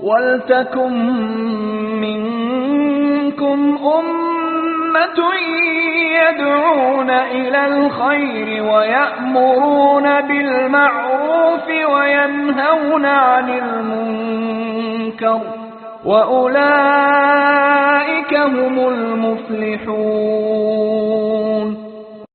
ولتكن منكم أمة يدعون إلى الخير ويأمرون بالمعروف وينهون عن المنكر وأولئك هم المفلحون.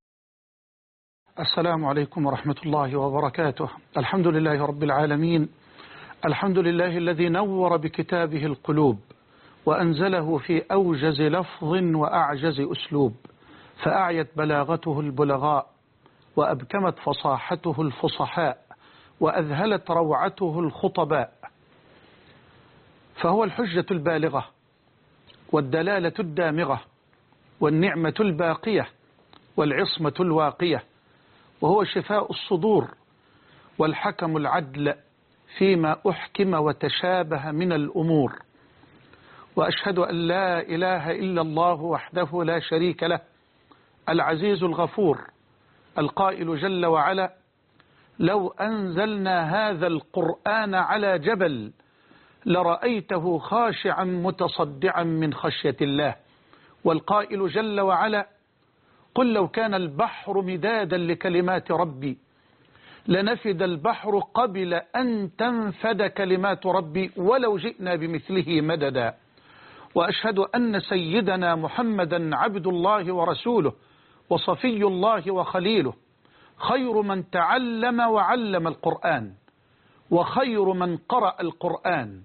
السلام عليكم ورحمة الله وبركاته. الحمد لله رب العالمين، الحمد لله الذي نور بكتابه القلوب وأنزله في أوجز لفظ وأعجز أسلوب، فأعيت بلاغته البلغاء وأبكمت فصاحته الفصحاء وأذهلت روعته الخطباء، فهو الحجة البالغة والدلالة الدامغة والنعمة الباقية والعصمة الواقية، وهو شفاء الصدور والحكم العدل فيما أحكم وتشابه من الأمور. وأشهد أن لا إله إلا الله وحده لا شريك له، العزيز الغفور، القائل جل وعلا: لو أنزلنا هذا القرآن على جبل لرأيته خاشعا متصدعا من خشية الله. والقائل جل وعلا: قل لو كان البحر مدادا لكلمات ربي لنفد البحر قبل أن تنفد كلمات ربي ولو جئنا بمثله مددا. وأشهد أن سيدنا محمدا عبد الله ورسوله وصفي الله وخليله، خير من تعلم وعلم القرآن وخير من قرأ القرآن،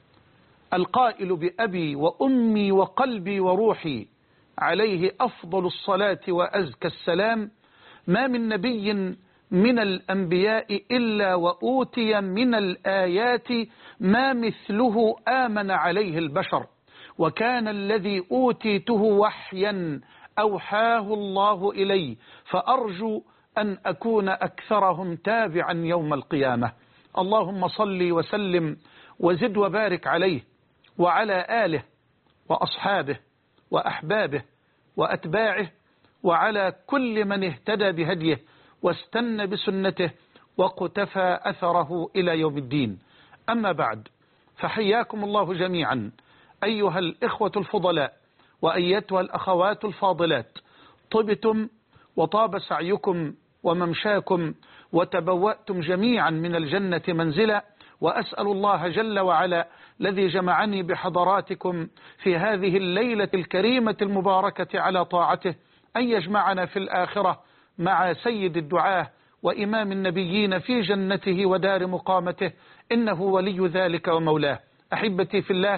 القائل بأبي وأمي وقلبي وروحي عليه أفضل الصلاة وأزكى السلام: ما من نبي من الأنبياء إلا وأوتي من الآيات ما مثله آمن عليه البشر، وكان الذي أوتيته وحيا أوحاه الله إلي، فأرجو أن أكون أكثرهم تابعا يوم القيامة. اللهم صل وسلم وزد وبارك عليه وعلى آله وأصحابه وأحبابه وأتباعه وعلى كل من اهتدى بهديه واستنى بسنته وقتفى أثره إلى يوم الدين. أما بعد، فحياكم الله جميعا أيها الإخوة الفضلاء وأيتها الأخوات الفاضلات، طبتم وطاب سعيكم وممشاكم وتبوأتم جميعا من الجنة منزلا، وأسأل الله جل وعلا الذي جمعني بحضراتكم في هذه الليلة الكريمة المباركة على طاعته أن يجمعنا في الآخرة مع سيد الدعاة وإمام النبيين في جنته ودار مقامته، إنه ولي ذلك ومولاه. أحبتي في الله،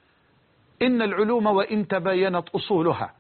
إن العلوم وإن تباينت أصولها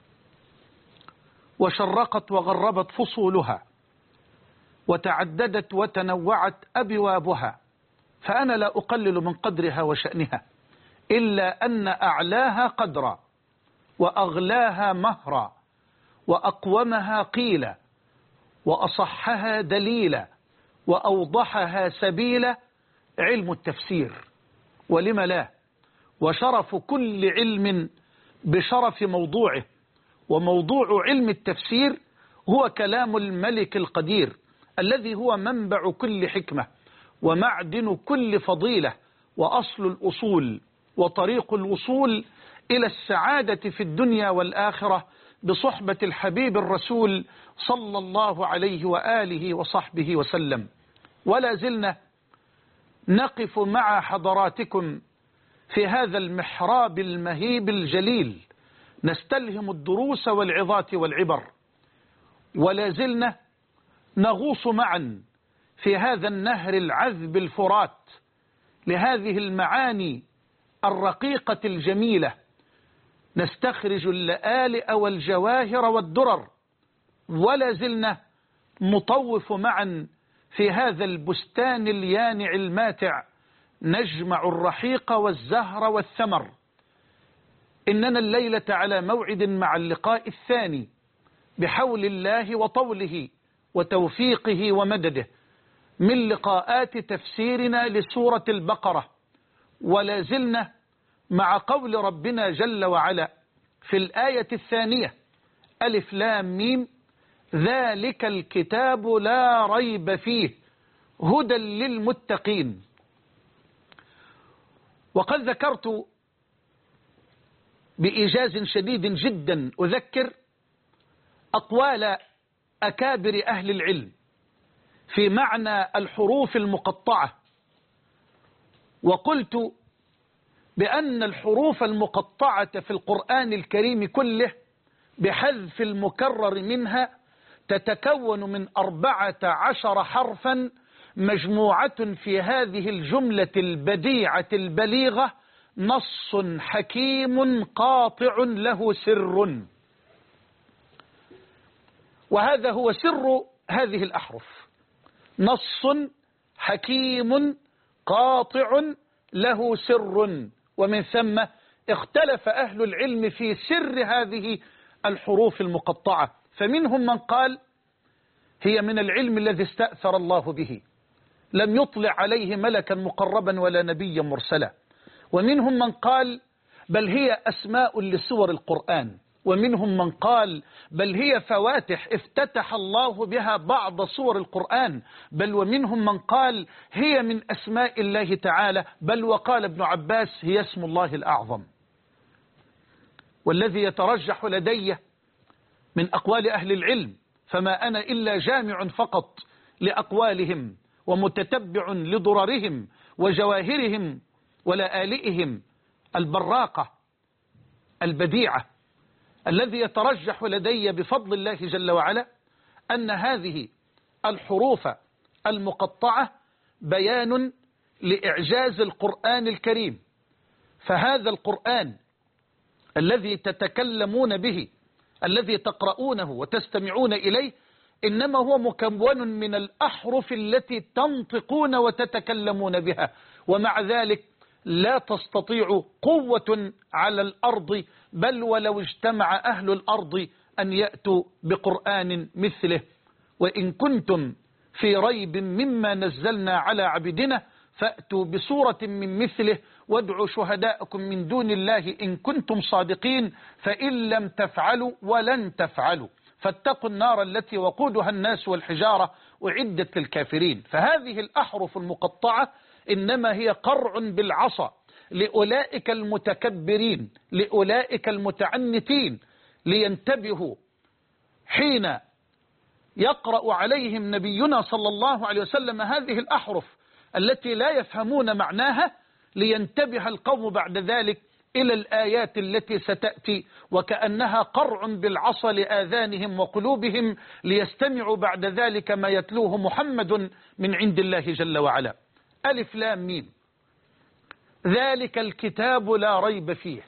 وشرقت وغربت فصولها وتعددت وتنوعت أبوابها، فأنا لا أقلل من قدرها وشأنها، إلا أن أعلاها قدرا وأغلاها مهرا وأقومها قيلا وأصحها دليلا وأوضحها سبيلا علم التفسير. ولم لا؟ وشرف كل علم بشرف موضوعه، وموضوع علم التفسير هو كلام الملك القدير الذي هو منبع كل حكمة ومعدن كل فضيلة وأصل الأصول وطريق الوصول إلى السعادة في الدنيا والآخرة بصحبة الحبيب الرسول صلى الله عليه وآله وصحبه وسلم. ولا زلنا نقف مع حضراتكم في هذا المحراب المهيب الجليل نستلهم الدروس والعظات والعبر، ولا زلنا نغوص معا في هذا النهر العذب الفرات لهذه المعاني الرقيقة الجميلة، نستخرج اللآلئ والجواهر والدرر، ولا زلنا نطوف معا في هذا البستان اليانع الماتع، نجمع الرحيق والزهر والثمر. إننا الليلة على موعد مع اللقاء الثاني بحول الله وطوله وتوفيقه ومدده من لقاءات تفسيرنا لسورة البقرة، ولا زلنا مع قول ربنا جل وعلا في الآية الثانية: ألف لام ميم ذلك الكتاب لا ريب فيه هدى للمتقين. وقد ذكرت بإيجاز شديد جدا أذكر أقوال أكابر أهل العلم في معنى الحروف المقطعة، وقلت بأن الحروف المقطعة في القرآن الكريم كله بحذف المكرر منها تتكون من 14 حرفا مجموعة في هذه الجملة البديعة البليغة نص حكيم قاطع له سر، وهذا هو سر هذه الأحرف، نص حكيم قاطع له سر. ومن ثم اختلف أهل العلم في سر هذه الحروف المقطعة، فمنهم من قال هي من العلم الذي استأثر الله به، لم يطلع عليه ملكا مقربا ولا نبيا مرسلا، ومنهم من قال بل هي أسماء لسور القرآن، ومنهم من قال بل هي فواتح افتتح الله بها بعض سور القرآن، بل ومنهم من قال هي من أسماء الله تعالى، بل وقال ابن عباس هي اسم الله الأعظم. والذي يترجح لدي من أقوال أهل العلم، فما أنا إلا جامع فقط لأقوالهم ومتتبع لضررهم وجواهرهم ولآلئهم البراقة البديعة، الذي يترجح لدي بفضل الله جل وعلا أن هذه الحروف المقطعة بيان لإعجاز القرآن الكريم. فهذا القرآن الذي تتكلمون به، الذي تقرؤونه وتستمعون إليه، إنما هو مكون من الأحرف التي تنطقون وتتكلمون بها، ومع ذلك لا تستطيع قوة على الأرض، بل ولو اجتمع أهل الأرض أن يأتوا بقرآن مثله. وإن كنتم في ريب مما نزلنا على عبدنا فأتوا بسورة من مثله وادعوا شهداءكم من دون الله إن كنتم صادقين، فإن لم تفعلوا ولن تفعلوا فاتقوا النار التي وقودها الناس والحجارة أعدت للكافرين. فهذه الأحرف المقطعة إنما هي قرع بالعصا لأولئك المتكبرين، لأولئك المتعنتين، لينتبهوا حين يقرأ عليهم نبينا صلى الله عليه وسلم هذه الأحرف التي لا يفهمون معناها، لينتبه القوم بعد ذلك إلى الآيات التي ستأتي وكأنها قرع بالعصا لآذانهم وقلوبهم، ليستمعوا بعد ذلك ما يتلوه محمد من عند الله جل وعلا. ألف لام ميم، ذلك الكتاب لا ريب فيه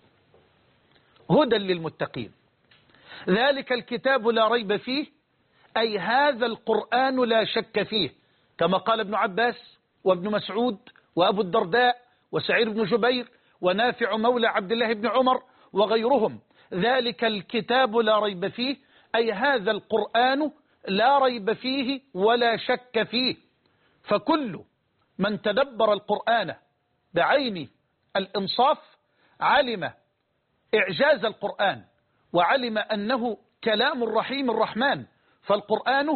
هدى للمتقين. ذلك الكتاب لا ريب فيه أي هذا القرآن لا شك فيه، كما قال ابن عباس وابن مسعود وأبو الدرداء وسعيد بن جبير ونافع مولى عبد الله بن عمر وغيرهم. ذلك الكتاب لا ريب فيه أي هذا القرآن لا ريب فيه ولا شك فيه. فكل من تدبر القرآن بعين الإنصاف علم إعجاز القرآن، وعلم أنه كلام الرحيم الرحمن. فالقرآن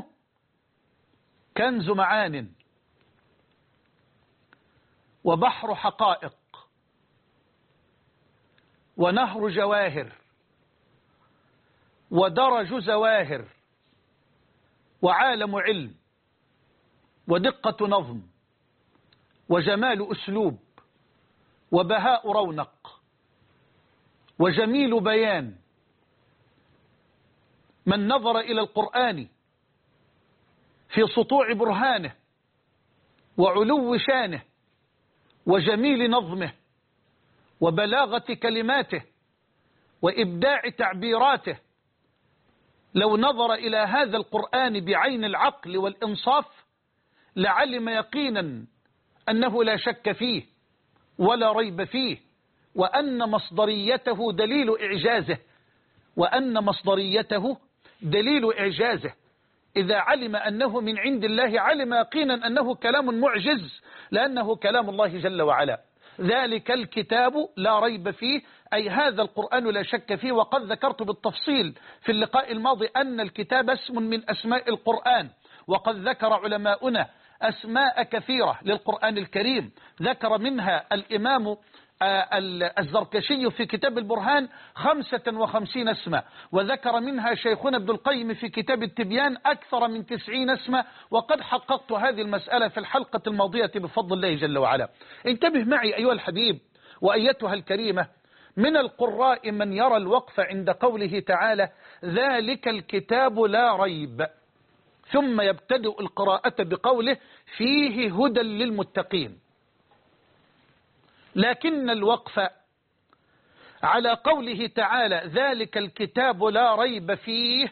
كنز معان وبحر حقائق ونهر جواهر ودرج زواهر وعالم علم ودقة نظم وجمال أسلوب وبهاء رونق وجميل بيان. من نظر إلى القرآن في سطوع برهانه وعلو شانه وجميل نظمه وبلاغة كلماته وإبداع تعبيراته، لو نظر إلى هذا القرآن بعين العقل والإنصاف لعلم يقينا أنه لا شك فيه ولا ريب فيه، وأن مصدريته دليل إعجازه، وأن مصدريته دليل إعجازه. إذا علم أنه من عند الله علم يقينا أنه كلام معجز، لأنه كلام الله جل وعلا. ذلك الكتاب لا ريب فيه أي هذا القرآن لا شك فيه. وقد ذكرت بالتفصيل في اللقاء الماضي أن الكتاب اسم من أسماء القرآن، وقد ذكر علماؤنا أسماء كثيرة للقرآن الكريم، ذكر منها الإمام الزركشي في كتاب البرهان 55 اسما، وذكر منها شيخنا ابن القيم في كتاب التبيان أكثر من 90 اسما، وقد حققت هذه المسألة في الحلقة الماضية بفضل الله جل وعلا. انتبه معي أيها الحبيب وأيتها الكريمة، من القراء من يرى الوقف عند قوله تعالى ذلك الكتاب لا ريب، ثم يبتدئ القراءة بقوله فيه هدى للمتقين، لكن الوقف على قوله تعالى ذلك الكتاب لا ريب فيه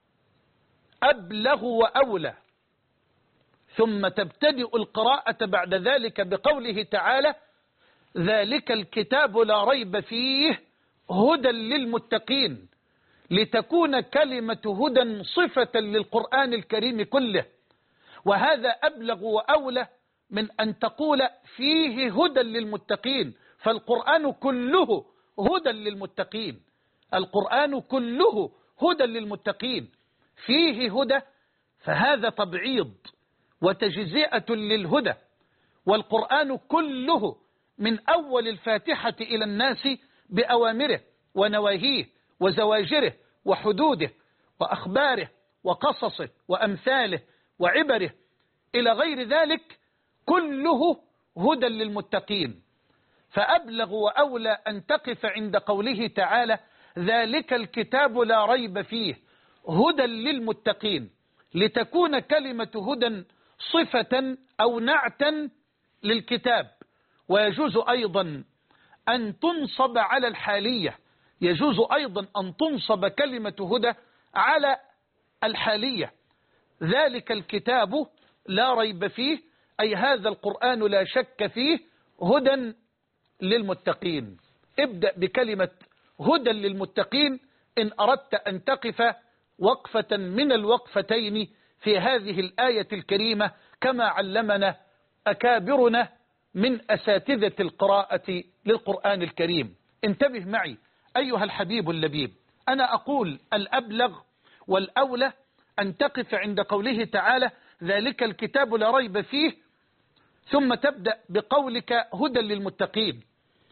أبلغ وأولى، ثم تبتدئ القراءة بعد ذلك بقوله تعالى ذلك الكتاب لا ريب فيه هدى للمتقين، لتكون كلمة هدى صفة للقرآن الكريم كله، وهذا أبلغ وأولى من أن تقول فيه هدى للمتقين، فالقرآن كله هدى للمتقين، القرآن كله هدى للمتقين، فيه هدى، فهذا تبعيض وتجزئة للهدى، والقرآن كله من أول الفاتحة إلى الناس بأوامره ونواهيه وزواجره وحدوده وأخباره وقصصه وأمثاله وعبره إلى غير ذلك كله هدى للمتقين. فأبلغ وأولى أن تقف عند قوله تعالى ذلك الكتاب لا ريب فيه هدى للمتقين، لتكون كلمة هدى صفة أو نعتا للكتاب. ويجوز أيضا أن تنصب على الحالية، يجوز أيضا أن تنصب كلمة هدى على الحالية، ذلك الكتاب لا ريب فيه أي هذا القرآن لا شك فيه هدى للمتقين. ابدأ بكلمة هدى للمتقين إن أردت أن تقف وقفة من الوقفتين في هذه الآية الكريمة كما علمنا أكابرنا من أساتذة القراءة للقرآن الكريم. انتبه معي أيها الحبيب اللبيب، أنا أقول الأبلغ والأولى أن تقف عند قوله تعالى ذلك الكتاب لا ريب فيه، ثم تبدأ بقولك هدى للمتقين.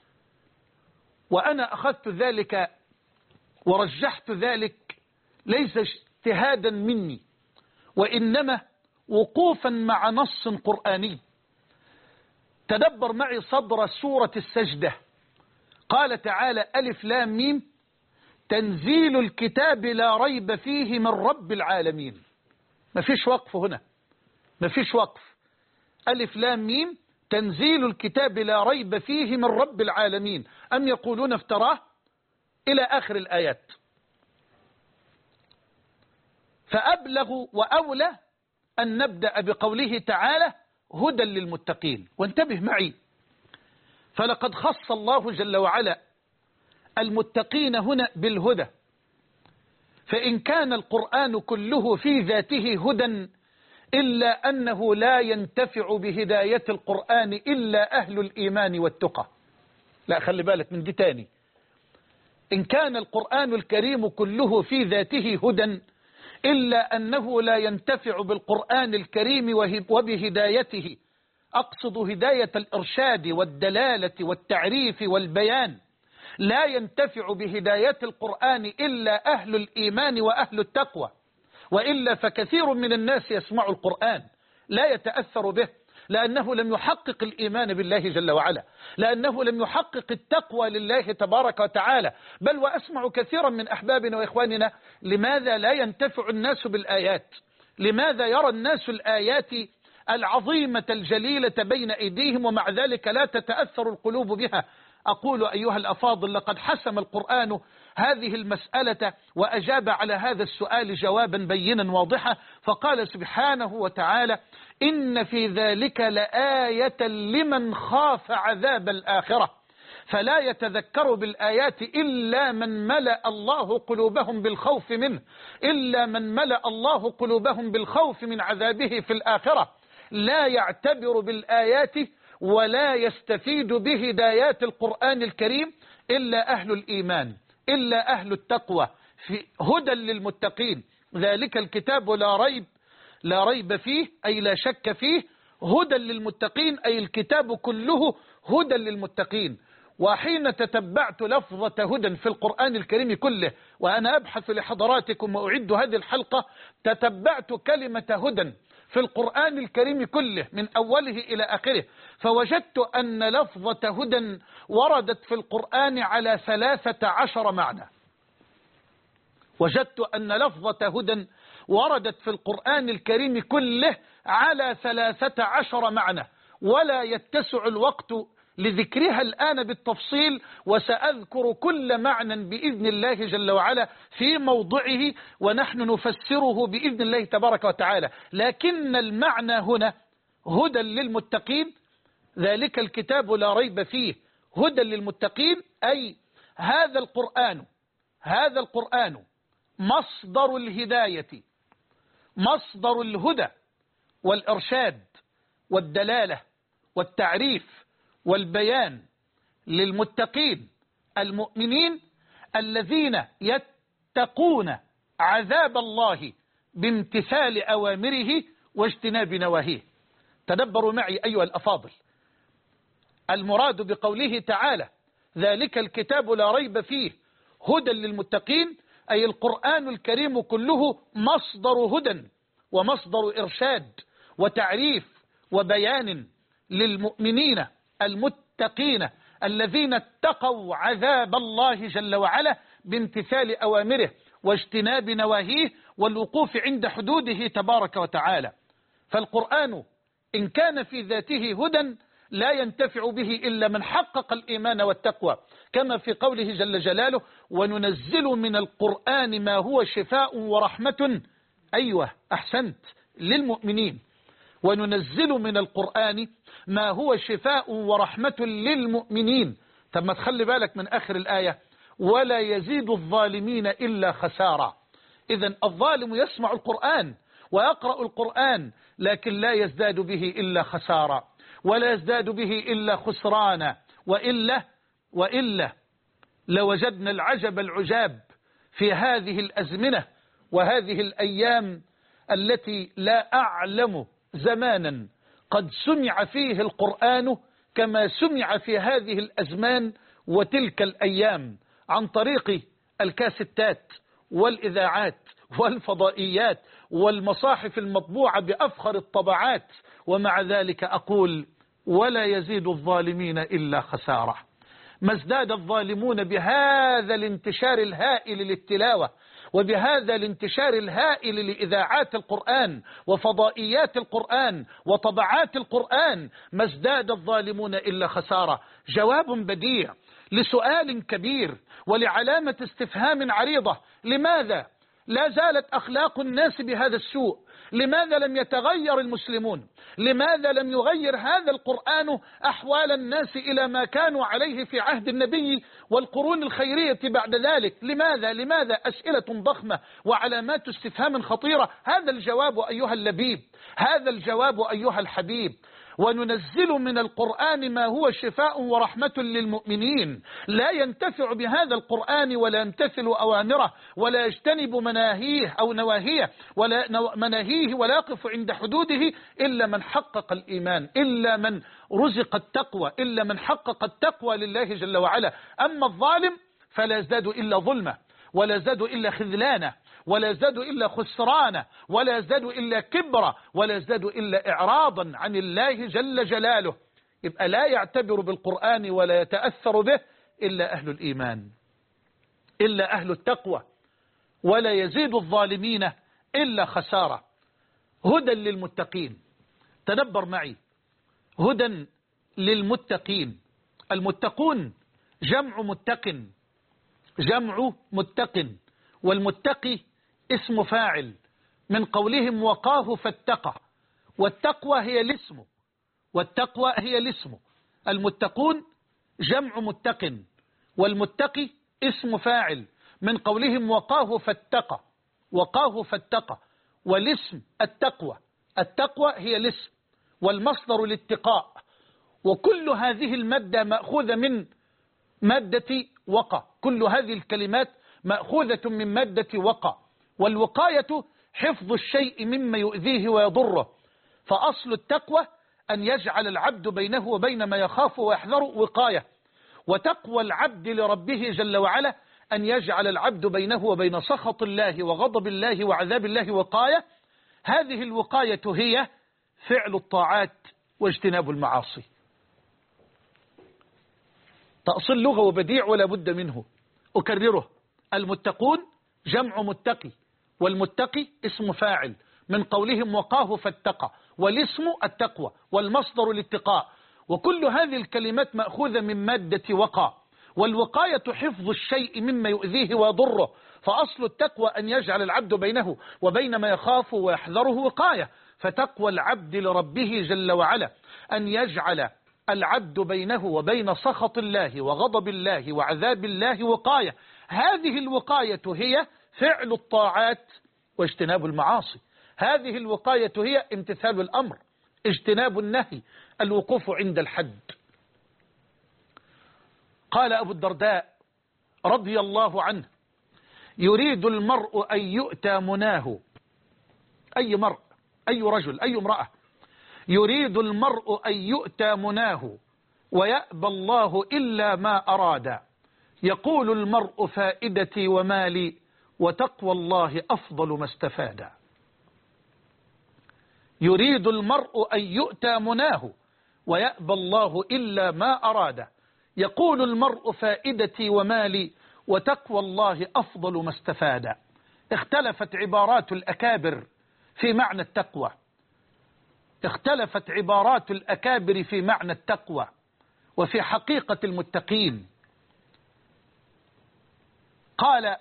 وأنا أخذت ذلك ورجحت ذلك ليس اجتهادا مني، وإنما وقوفا مع نص قرآني. تدبر معي صدر سورة السجدة، قال تعالى ألف لام ميم تنزيل الكتاب لا ريب فيه من رب العالمين. ما فيش وقف هنا، ما فيش وقف، ألف لام ميم تنزيل الكتاب لا ريب فيه من رب العالمين أم يقولون افتراه إلى آخر الآيات. فأبلغ وأولى أن نبدأ بقوله تعالى هدى للمتقين. وانتبه معي، فلقد خص الله جل وعلا المتقين هنا بالهدى، فإن كان القرآن كله في ذاته هدى إلا أنه لا ينتفع بهداية القرآن إلا أهل الإيمان والتقى. لا، خلي بالك من دي تاني، إن كان القرآن الكريم كله في ذاته هدى إلا أنه لا ينتفع بالقرآن الكريم وبهدايته، أقصد هداية الإرشاد والدلالة والتعريف والبيان، لا ينتفع بهداية القرآن إلا أهل الإيمان وأهل التقوى، وإلا فكثير من الناس يسمع القرآن لا يتأثر به، لأنه لم يحقق الإيمان بالله جل وعلا، لأنه لم يحقق التقوى لله تبارك وتعالى. بل وأسمع كثيرا من أحبابنا وإخواننا لماذا لا ينتفع الناس بالآيات؟ لماذا يرى الناس الآيات العظيمة الجليلة بين أيديهم ومع ذلك لا تتأثر القلوب بها؟ أقول أيها الأفاضل لقد حسم القرآن هذه المسألة وأجاب على هذا السؤال جوابا بينا واضحا، فقال سبحانه وتعالى إن في ذلك لآية لمن خاف عذاب الآخرة، فلا يتذكر بالآيات إلا من ملأ الله قلوبهم بالخوف منه، إلا من ملأ الله قلوبهم بالخوف من عذابه في الآخرة، لا يعتبر بالآيات ولا يستفيد بهدايات القرآن الكريم إلا أهل الإيمان، إلا أهل التقوى، في هدى للمتقين. ذلك الكتاب لا ريب فيه أي لا شك فيه، هدى للمتقين، أي الكتاب كله هدى للمتقين. وحين تتبعت لفظة هدى في القرآن الكريم كله وأنا أبحث لحضراتكم وأعد هذه الحلقة، تتبعت كلمة هدى في القرآن الكريم كله من أوله إلى آخره، فوجدت أن لفظة هدى وردت في القرآن على 13 معنى. وجدت أن لفظة هدى وردت في القرآن الكريم كله على 13 معنى، ولا يتسع الوقت لذكرها الآن بالتفصيل، وسأذكر كل معنى بإذن الله جل وعلا في موضعه، ونحن نفسره بإذن الله تبارك وتعالى. لكن المعنى هنا هدى للمتقين، ذلك الكتاب لا ريب فيه هدى للمتقين، أي هذا القرآن مصدر الهداية، مصدر الهدى والإرشاد والدلالة والتعريف والبيان للمتقين المؤمنين الذين يتقون عذاب الله بامتثال أوامره واجتناب نواهيه. تدبروا معي أيها الأفاضل، المراد بقوله تعالى ذلك الكتاب لا ريب فيه هدى للمتقين، أي القرآن الكريم كله مصدر هدى ومصدر إرشاد وتعريف وبيان للمؤمنين المتقين الذين اتقوا عذاب الله جل وعلا بامتثال أوامره واجتناب نواهيه والوقوف عند حدوده تبارك وتعالى. فالقرآن إن كان في ذاته هدى لا ينتفع به إلا من حقق الإيمان والتقوى، كما في قوله جل جلاله وننزل من القرآن ما هو شفاء ورحمة، أيوة أحسنت، للمؤمنين. وننزل من القرآن ما هو شفاء ورحمة للمؤمنين. طب ما تخلي بالك من آخر الآية ولا يزيد الظالمين إلا خسارة. إذن الظالم يسمع القرآن ويقرأ القرآن لكن لا يزداد به إلا خسارة، ولا يزداد به إلا خسرانا، وإلا لوجدنا العجب العجاب في هذه الأزمنة وهذه الأيام التي لا أعلم زمانا قد سمع فيه القرآن كما سمع في هذه الأزمان وتلك الأيام عن طريق الكاسيتات والإذاعات والفضائيات والمصاحف المطبوعة بأفخر الطبعات. ومع ذلك أقول ولا يزيد الظالمين إلا خسارة. ما ازداد الظالمون بهذا الانتشار الهائل للتلاوة وبهذا الانتشار الهائل لإذاعات القرآن وفضائيات القرآن وطبعات القرآن، ما ازداد الظالمون إلا خسارة. جواب بديع لسؤال كبير ولعلامة استفهام عريضة: لماذا لا زالت أخلاق الناس بهذا السوء؟ لماذا لم يتغير المسلمون؟ لماذا لم يغير هذا القرآن أحوال الناس إلى ما كانوا عليه في عهد النبي والقرون الخيرية بعد ذلك؟ لماذا؟ أسئلة ضخمة وعلامات استفهام خطيرة. هذا الجواب أيها اللبيب، هذا الجواب أيها الحبيب: وننزل من القرآن ما هو شفاء ورحمة للمؤمنين. لا ينتفع بهذا القرآن ولا يمتثل أوامره ولا يجتنب مناهيه أو نواهيه ولا يقف عند حدوده إلا من حقق الإيمان، إلا من رزق التقوى، إلا من حقق التقوى لله جل وعلا. أما الظالم فلا يزداد إلا ظلمة، ولا يزداد إلا خذلانة، ولا يزداد إلا خسرانة، ولا يزداد إلا كبرة، ولا يزداد إلا إعراضا عن الله جل جلاله. يبقى لا يعتبر بالقرآن ولا يتأثر به إلا أهل الإيمان، إلا أهل التقوى. ولا يزيد الظالمين إلا خسارة. هدى للمتقين. تدبر معي، هدى للمتقين. المتقون جمع متق، والمتقي اسم فاعل من قولهم وقاه فاتقى، والتقوى هي الاسم. المتقون جمع متق، والمتقي اسم فاعل من قولهم وقاه فاتقى، والاسم التقوى هي الاسم، والمصدر الاتقاء. وكل هذه المادة مأخوذة من مادة وقى، كل هذه الكلمات مأخوذة من مادة وقى. والوقاية حفظ الشيء مما يؤذيه ويضره، فأصل التقوى أن يجعل العبد بينه وبين ما يخاف ويحذر وقاية، وتقوى العبد لربه جل وعلا أن يجعل العبد بينه وبين سخط الله وغضب الله وعذاب الله وقاية. هذه الوقاية هي فعل الطاعات واجتناب المعاصي. تأصيل لغة وبديع ولا بد منه. أكرره: المتقون جمع متقي، والمتقي اسم فاعل من قولهم وقاه فاتقى، والاسم التقوى، والمصدر الاتقاء، وكل هذه الكلمات مأخوذة من مادة وقى. والوقاية حفظ الشيء مما يؤذيه ويضره، فأصل التقوى أن يجعل العبد بينه وبين ما يخاف ويحذره وقاية. فتقوى العبد لربه جل وعلا أن يجعل العبد بينه وبين سخط الله وغضب الله وعذاب الله وقاية. هذه الوقاية هي فعل الطاعات واجتناب المعاصي. هذه الوقاية هي امتثال الأمر، اجتناب النهي، الوقوف عند الحد. قال أبو الدرداء رضي الله عنه: يريد المرء أن يؤتى مناه. أي مرء، أي رجل، أي امرأة. يريد المرء أن يؤتى مناه ويأبى الله إلا ما أراد. يقول المرء فائدتي ومالي وتقوى الله أفضل ما استفاد. يريد المرء أن يؤتى مناه ويأبى الله إلا ما أراد. يقول المرء فائدتي ومالي وتقوى الله أفضل ما استفاد. اختلفت عبارات الأكابر في معنى التقوى، اختلفت عبارات الأكابر في معنى التقوى وفي حقيقة المتقين. قال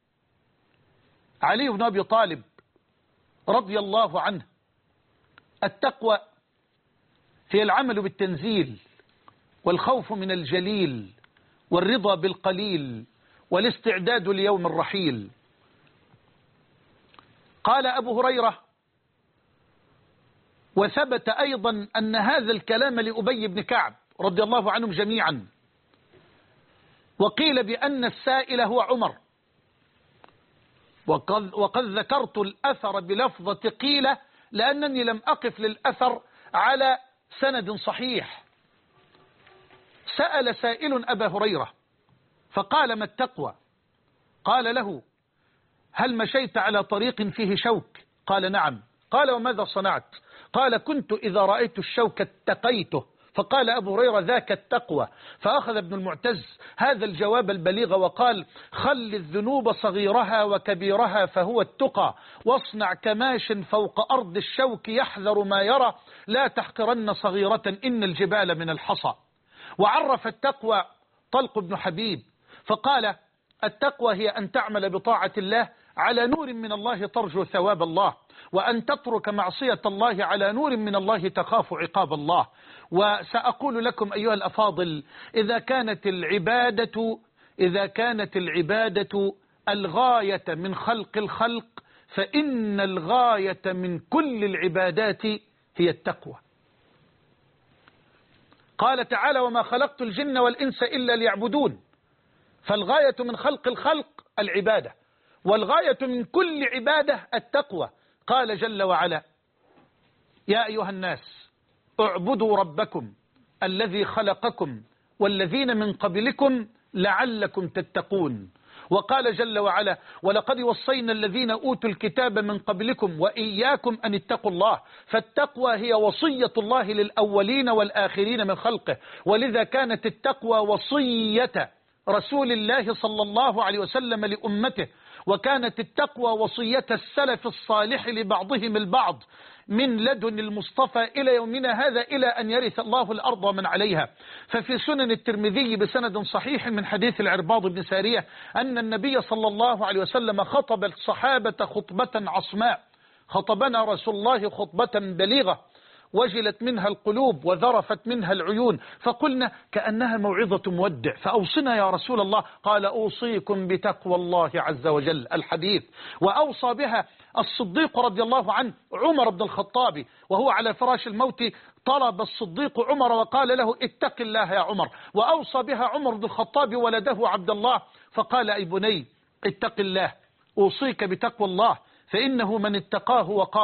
علي بن أبي طالب رضي الله عنه: التقوى هي العمل بالتنزيل، والخوف من الجليل، والرضا بالقليل، والاستعداد ليوم الرحيل. قال أبو هريرة: وثبت أيضا أن هذا الكلام لأبي بن كعب رضي الله عنهم جميعا، وقيل بأن السائل هو عمر، وقد ذكرت الأثر بلفظة قيل لأنني لم أقف للأثر على سند صحيح. سأل سائل أبا هريرة فقال: ما التقوى؟ قال له: هل مشيت على طريق فيه شوك؟ قال: نعم. قال: وماذا صنعت؟ قال: كنت إذا رأيت الشوك اتقيته. فقال أبو هريرة: ذاك التقوى. فأخذ ابن المعتز هذا الجواب البليغ وقال: خل الذنوب صغيرها وكبيرها فهو التقى، واصنع كماش فوق أرض الشوك يحذر ما يرى، لا تحقرن صغيرة إن الجبال من الحصى. وعرف التقوى طلق بن حبيب فقال: التقوى هي أن تعمل بطاعة الله على نور من الله ترجو ثواب الله، وأن تترك معصية الله على نور من الله تخاف عقاب الله. وسأقول لكم أيها الأفاضل: إذا كانت العبادة الغاية من خلق الخلق، فإن الغاية من كل العبادات هي التقوى. قال تعالى: وما خلقت الجن والإنس إلا ليعبدون. فالغاية من خلق الخلق العبادة، والغاية من كل عبادة التقوى. قال جل وعلا: يا أيها الناس اعبدوا ربكم الذي خلقكم والذين من قبلكم لعلكم تتقون. وقال جل وعلا: ولقد وصينا الذين أوتوا الكتاب من قبلكم وإياكم أن اتقوا الله. فالتقوى هي وصية الله للأولين والآخرين من خلقه، ولذا كانت التقوى وصية رسول الله صلى الله عليه وسلم لأمته، وكانت التقوى وصية السلف الصالح لبعضهم البعض من لدن المصطفى إلى يومنا هذا، إلى أن يرث الله الأرض ومن عليها. ففي سنن الترمذي بسند صحيح من حديث العرباض بن سارية أن النبي صلى الله عليه وسلم خطب الصحابة خطبة عصماء. خطبنا رسول الله خطبة بليغة وجلت منها القلوب وذرفت منها العيون، فقلنا كأنها موعظة مودع، فأوصنا يا رسول الله. قال: أوصيكم بتقوى الله عز وجل. الحديث وأوصى بها الصديق رضي الله عنه عمر بن الخطاب، وهو على فراش الموت طلب الصديق عمر وقال له: اتق الله يا عمر. وأوصى بها عمر بن الخطاب ولده عبد الله فقال: أي بني اتق الله، أوصيك بتقوى الله، فإنه من اتقاه وقاه،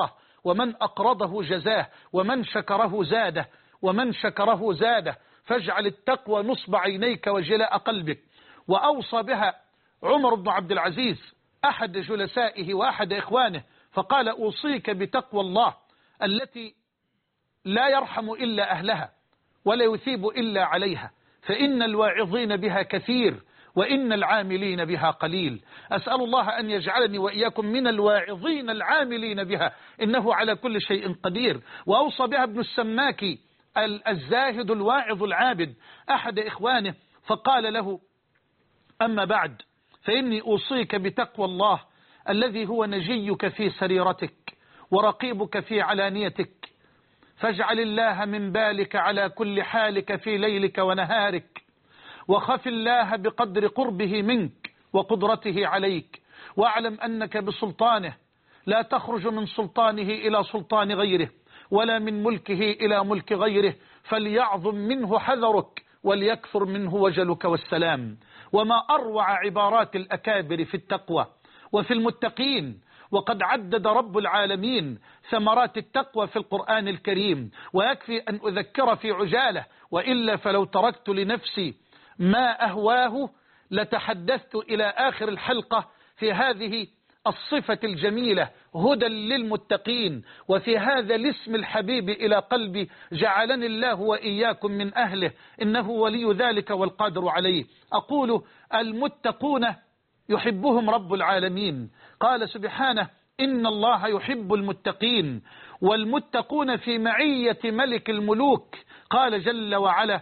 ومن أقرضه جزاه، ومن شكره زاده، ومن شكره زاده. فاجعل التقوى نصب عينيك وجلاء قلبك. وأوصى بها عمر بن عبد العزيز أحد جلسائه وأحد إخوانه، فقال: أوصيك بتقوى الله التي لا يرحم إلا أهلها ولا يثيب إلا عليها، فإن الواعظين بها كثير وإن العاملين بها قليل. أسأل الله أن يجعلني وإياكم من الواعظين العاملين بها، إنه على كل شيء قدير. وأوصى بها ابن السماكي الزاهد الواعظ العابد أحد إخوانه، فقال له: أما بعد، فإني أوصيك بتقوى الله الذي هو نجيك في سريرتك ورقيبك في علانيتك، فاجعل الله من بالك على كل حالك في ليلك ونهارك، وخف الله بقدر قربه منك وقدرته عليك، واعلم أنك بسلطانه لا تخرج من سلطانه إلى سلطان غيره، ولا من ملكه إلى ملك غيره، فليعظم منه حذرك وليكثر منه وجلك والسلام. وما أروع عبارات الأكابر في التقوى وفي المتقين، وقد عدد رب العالمين ثمرات التقوى في القرآن الكريم، ويكفي أن أذكر في عجالة، وإلا فلو تركت لنفسي ما أهواه لتحدثت إلى آخر الحلقة في هذه الصفة الجميلة، هدى للمتقين، وفي هذا الاسم الحبيب إلى قلبي، جعلني الله وإياكم من أهله، إنه ولي ذلك والقادر عليه. أقول: المتقون يحبهم رب العالمين، قال سبحانه: إن الله يحب المتقين، والمتقون في معية ملك الملوك، قال جل وعلا: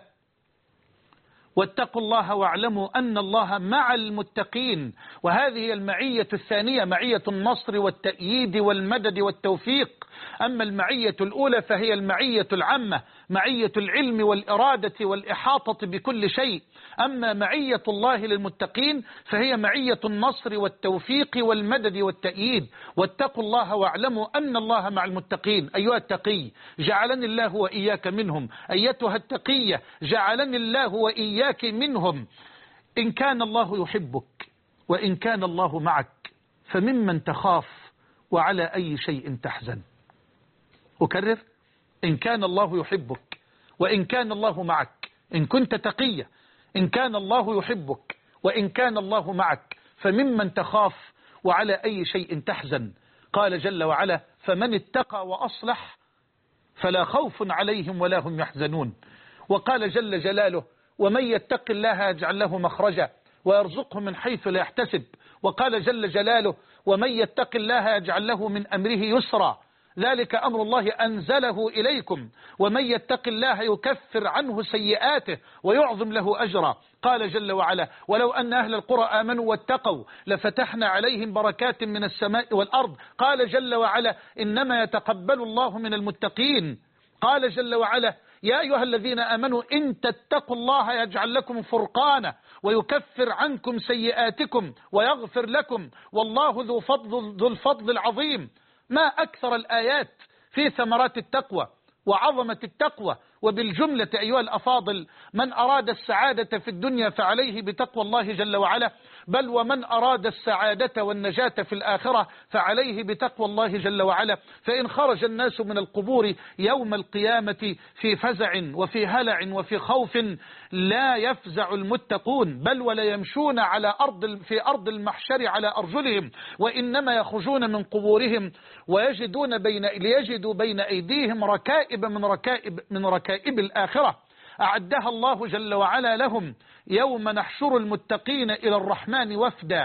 واتقوا الله واعلموا أن الله مع المتقين. وهذه المعية الثانية معية النصر والتأييد والمدد والتوفيق. أما المعية الأولى فهي المعية العامة، معية العلم والإرادة والإحاطة بكل شيء. أما معية الله للمتقين فهي معية النصر والتوفيق والمدد والتأييد. واتقوا الله واعلموا أن الله مع المتقين. أيها التقي، جعلني الله وإياك منهم. أيتها التقية، جعلني الله وإياك منهم. إن كان الله يحبك وإن كان الله معك فممن تخاف وعلى أي شيء تحزن. أكرر: إن كان الله يحبك وإن كان الله معك، إن كنت تقية، إن كان الله يحبك وإن كان الله معك فممن تخاف وعلى أي شيء تحزن. قال جل وعلا: فمن اتقى وأصلح فلا خوف عليهم ولا هم يحزنون. وقال جل جلاله: ومن يتق الله يجعل له مخرجا ويرزقه من حيث لا يحتسب. وقال جل جلاله: ومن يتق الله يجعل له من أمره يسرا، ذلك أمر الله أنزله إليكم، ومن يتق الله يكفر عنه سيئاته ويعظم له أجرا. قال جل وعلا: ولو أن أهل القرى آمنوا واتقوا لفتحنا عليهم بركات من السماء والأرض. قال جل وعلا: إنما يتقبل الله من المتقين. قال جل وعلا: يا أيها الذين آمنوا إن تتقوا الله يجعل لكم فرقانا ويكفر عنكم سيئاتكم ويغفر لكم والله ذو الفضل العظيم. ما أكثر الآيات في ثمرات التقوى وعظمة التقوى. وبالجملة أيها الأفاضل، من أراد السعادة في الدنيا فعليه بتقوى الله جل وعلا، بل ومن أراد السعادة والنجاة في الآخرة فعليه بتقوى الله جل وعلا. فإن خرج الناس من القبور يوم القيامة في فزع وفي هلع وفي خوف لا يفزع المتقون، بل ولا يمشون في أرض المحشر على أرجلهم، وإنما يخرجون من قبورهم ليجدوا بين أيديهم ركائب من ركائب الآخرة أعدها الله جل وعلا لهم يوم نحشر المتقين إلى الرحمن وفدا.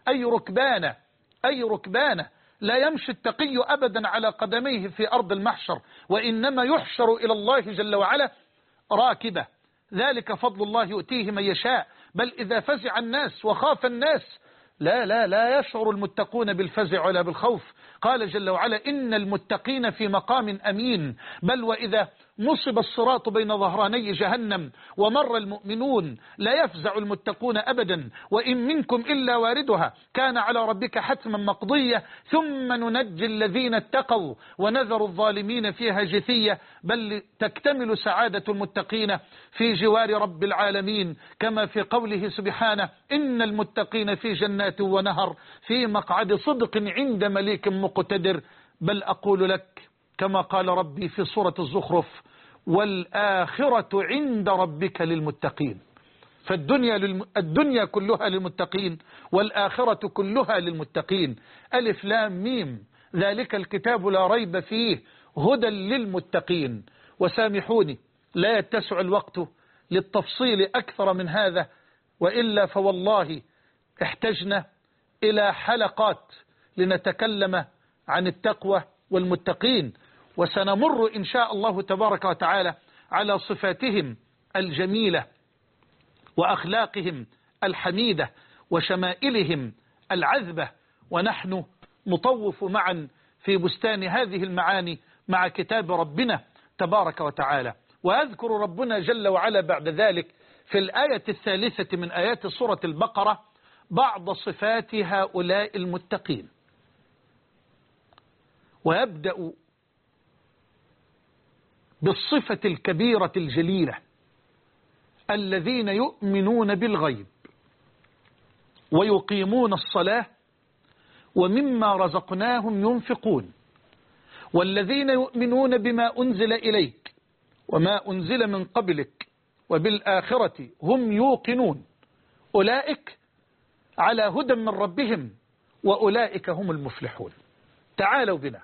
أي ركبانة لا يمشي التقي أبدا على قدميه في أرض المحشر، وإنما يحشر إلى الله جل وعلا راكبة. ذلك فضل الله يؤتيه من يشاء. بل إذا فزع الناس وخاف الناس لا يشعر المتقون بالفزع ولا بالخوف. قال جل وعلا: إن المتقين في مقام أمين. بل وإذا نصب الصراط بين ظهراني جهنم ومر المؤمنون لا يفزع المتقون أبدا. وإن منكم إلا واردها كان على ربك حتما مقضية ثم ننجي الذين اتقوا ونذر الظالمين فيها جثية. بل تكتمل سعادة المتقين في جوار رب العالمين، كما في قوله سبحانه: إن المتقين في جنات ونهر في مقعد صدق عند مليك مقتدر. بل أقول لك كما قال ربي في سورة الزخرف: والآخرة عند ربك للمتقين. فالدنيا كلها للمتقين، والآخرة كلها للمتقين. ألف لام ميم، ذلك الكتاب لا ريب فيه هدى للمتقين. وسامحوني لا يتسع الوقت للتفصيل أكثر من هذا، وإلا فوالله احتجنا إلى حلقات لنتكلم عن التقوى والمتقين، وسنمر إن شاء الله تبارك وتعالى على صفاتهم الجميلة وأخلاقهم الحميدة وشمائلهم العذبة، ونحن نطوف معا في بستان هذه المعاني مع كتاب ربنا تبارك وتعالى. ويذكر ربنا جل وعلا بعد ذلك في الآية 3 من آيات سورة البقرة بعض صفات هؤلاء المتقين، ويبدأ بالصفة الكبيرة الجليلة: الذين يؤمنون بالغيب ويقيمون الصلاة ومما رزقناهم ينفقون والذين يؤمنون بما أنزل إليك وما أنزل من قبلك وبالآخرة هم يوقنون أولئك على هدى من ربهم وأولئك هم المفلحون. تعالوا بنا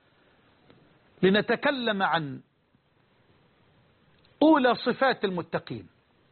لنتكلم عن أولى صفات المتقين.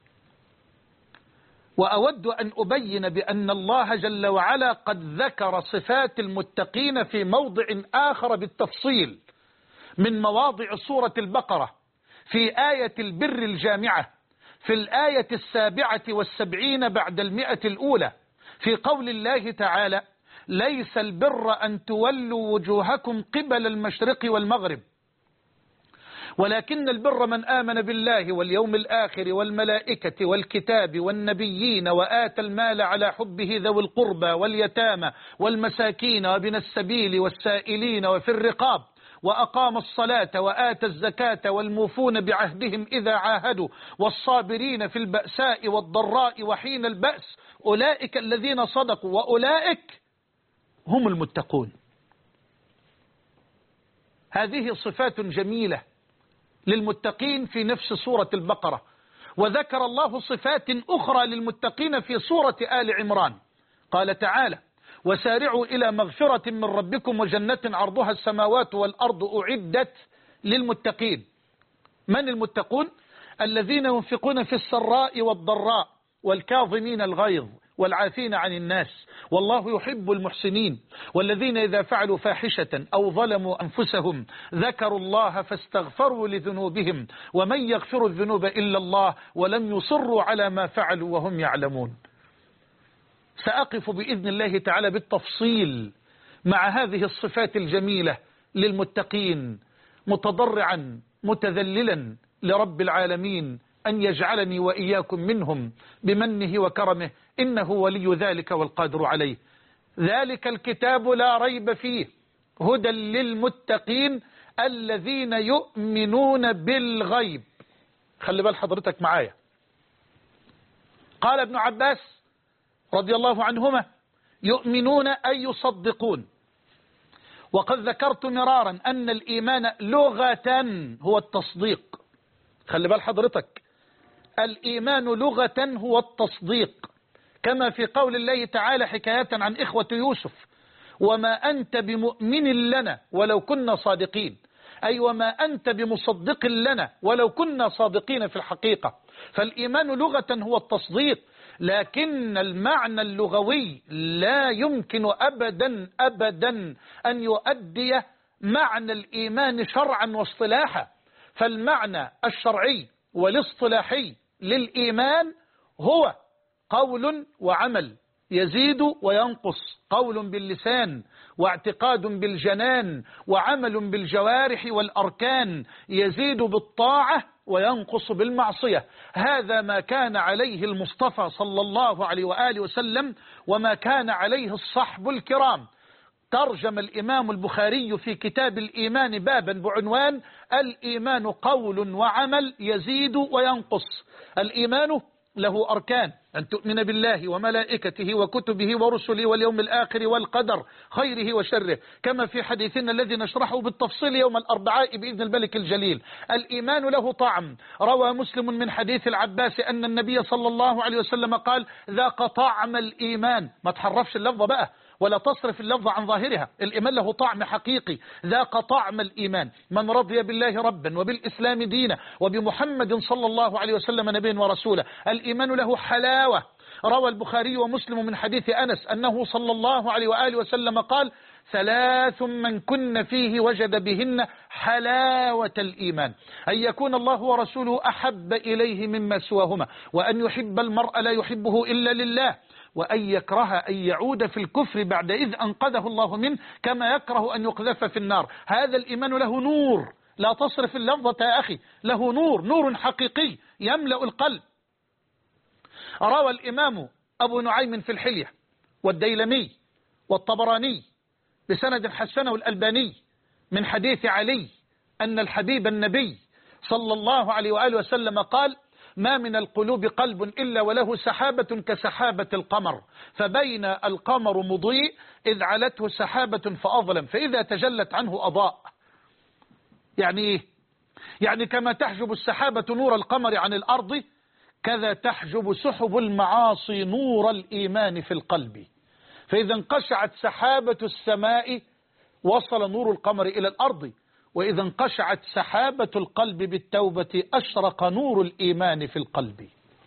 وأود أن أبين بأن الله جل وعلا قد ذكر صفات المتقين في موضع آخر بالتفصيل من مواضع سورة البقرة، في آية البر الجامعة، في الآية 77 بعد 100 الأولى، في قول الله تعالى: ليس البر أن تولوا وجوهكم قبل المشرق والمغرب ولكن البر من آمن بالله واليوم الآخر والملائكة والكتاب والنبيين وآتى المال على حبه ذوي القربى واليتامى والمساكين وابن السبيل والسائلين وفي الرقاب وأقام الصلاة وآتى الزكاة والموفون بعهدهم إذا عاهدوا والصابرين في البأساء والضراء وحين البأس أولئك الذين صدقوا وأولئك هم المتقون. هذه صفات جميلة للمتقين في نفس سورة البقرة، وذكر الله صفات أخرى للمتقين في سورة آل عمران. قال تعالى: وسارعوا إلى مغفرة من ربكم وجنة عرضها السماوات والأرض أعدت للمتقين. من المتقون؟ الذين ينفقون في السراء والضراء والكاظمين الغيظ والعافين عن الناس والله يحب المحسنين، والذين إذا فعلوا فاحشة أو ظلموا أنفسهم ذكروا الله فاستغفروا لذنوبهم ومن يغفر الذنوب إلا الله ولم يصروا على ما فعلوا وهم يعلمون. سأقف بإذن الله تعالى بالتفصيل مع هذه الصفات الجميلة للمتقين، متضرعا متذللا لرب العالمين أن يجعلني وإياكم منهم بمنه وكرمه، إنه ولي ذلك والقادر عليه. ذلك الكتاب لا ريب فيه هدى للمتقين الذين يؤمنون بالغيب. خلي بال حضرتك معايا. قال ابن عباس رضي الله عنهما: يؤمنون أي يصدقون. وقد ذكرت مرارا أن الإيمان لغة هو التصديق. خلي بال حضرتك، الإيمان لغة هو التصديق، كما في قول الله تعالى حكاية عن إخوة يوسف: وما أنت بمؤمن لنا ولو كنا صادقين، أي وما أنت بمصدق لنا ولو كنا صادقين في الحقيقة. فالإيمان لغة هو التصديق، لكن المعنى اللغوي لا يمكن أبدا أن يؤدي معنى الإيمان شرعا واصطلاحا. فالمعنى الشرعي والاصطلاحي للإيمان هو قول وعمل يزيد وينقص، قول باللسان واعتقاد بالجنان وعمل بالجوارح والأركان، يزيد بالطاعة وينقص بالمعصية. هذا ما كان عليه المصطفى صلى الله عليه وآله وسلم وما كان عليه الصحب الكرام. ترجم الإمام البخاري في كتاب الإيمان بابا بعنوان: الإيمان قول وعمل يزيد وينقص. الإيمان له أركان أن تؤمن بالله وملائكته وكتبه ورسله واليوم الآخر والقدر خيره وشره، كما في حديثنا الذي نشرحه بالتفصيل يوم الأربعاء بإذن الملك الجليل. الإيمان له طعم. روى مسلم من حديث العباس أن النبي صلى الله عليه وسلم قال: ذاق طعم الإيمان. ما تحرفش اللفظة بقى ولا تصرف اللفظ عن ظاهرها، الإيمان له طعم حقيقي. ذاق طعم الإيمان من رضي بالله ربا وبالإسلام دينا وبمحمد صلى الله عليه وسلم نبيا ورسولا. الإيمان له حلاوة. روى البخاري ومسلم من حديث أنس أنه صلى الله عليه وآله وسلم قال: ثلاث من كن فيه وجد بهن حلاوة الإيمان: أن يكون الله ورسوله أحب إليه مما سواهما، وأن يحب المرء لا يحبه إلا لله، وأن يكره أن يعود في الكفر بعد إذ أنقذه الله منه، كما يكره أن يقذف في النار. هذا الإيمان له نور، لا تصرف اللفظة يا أخي، له نور، نور حقيقي يملأ القلب. روى الإمام أبو نعيم في الحلية والديلمي والطبراني بسند حسنه الألباني من حديث علي أن الحبيب النبي صلى الله عليه وآله وسلم قال: ما من القلوب قلب إلا وله سحابة كسحابة القمر، فبين القمر مضيء إذ علته سحابة فأظلم، فإذا تجلت عنه أضاء. يعني إيه؟ يعني كما تحجب السحابة نور القمر عن الأرض، كذا تحجب سحب المعاصي نور الإيمان في القلب، فإذا انقشعت سحابة السماء وصل نور القمر إلى الأرض، وإذا انقشعت سحابة القلب بالتوبة أشرق نور الإيمان في القلب.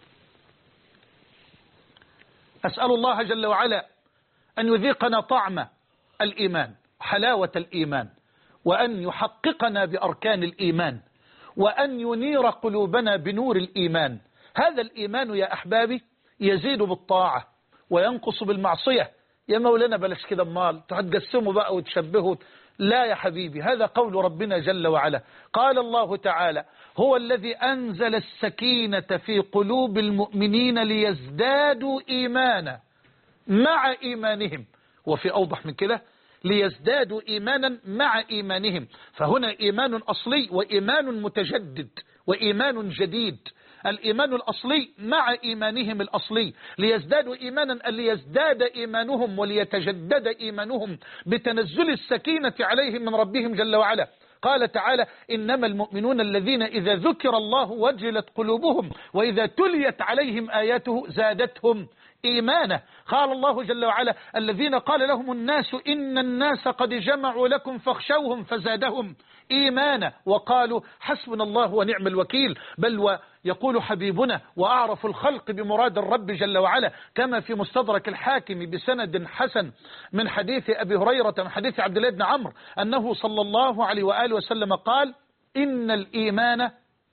أسأل الله جل وعلا أن يذيقنا طعم الإيمان، حلاوة الإيمان، وأن يحققنا بأركان الإيمان، وأن ينير قلوبنا بنور الإيمان. هذا الإيمان يا أحبابي يزيد بالطاعة وينقص بالمعصية. يا مولانا بلاش كده، مال تقسمه بقى وتشبهه. لا يا حبيبي، هذا قول ربنا جل وعلا. قال الله تعالى: هو الذي أنزل السكينة في قلوب المؤمنين ليزدادوا إيمانا مع إيمانهم. وفي أوضح من كده: ليزدادوا إيمانا مع إيمانهم. فهنا إيمان أصلي وإيمان متجدد وإيمان جديد. الإيمان الأصلي مع إيمانهم الأصلي، ليزدادوا إيمانا، ليزداد إيمانهم وليتجدد إيمانهم بتنزل السكينة عليهم من ربهم جل وعلا. قال تعالى: إنما المؤمنون الذين إذا ذكر الله وجلت قلوبهم وإذا تليت عليهم آياته زادتهم إيمانا. قال الله جل وعلا: الذين قال لهم الناس إن الناس قد جمعوا لكم فاخشوهم فزادهم إيمانا وقالوا حسبنا الله ونعم الوكيل. بل ويقول حبيبنا وأعرف الخلق بمراد الرب جل وعلا كما في مستدرك الحاكم بسند حسن من حديث أبي هريرة من حديث عبد الله بن عمرو أنه صلى الله عليه وآله وسلم قال: إن الإيمان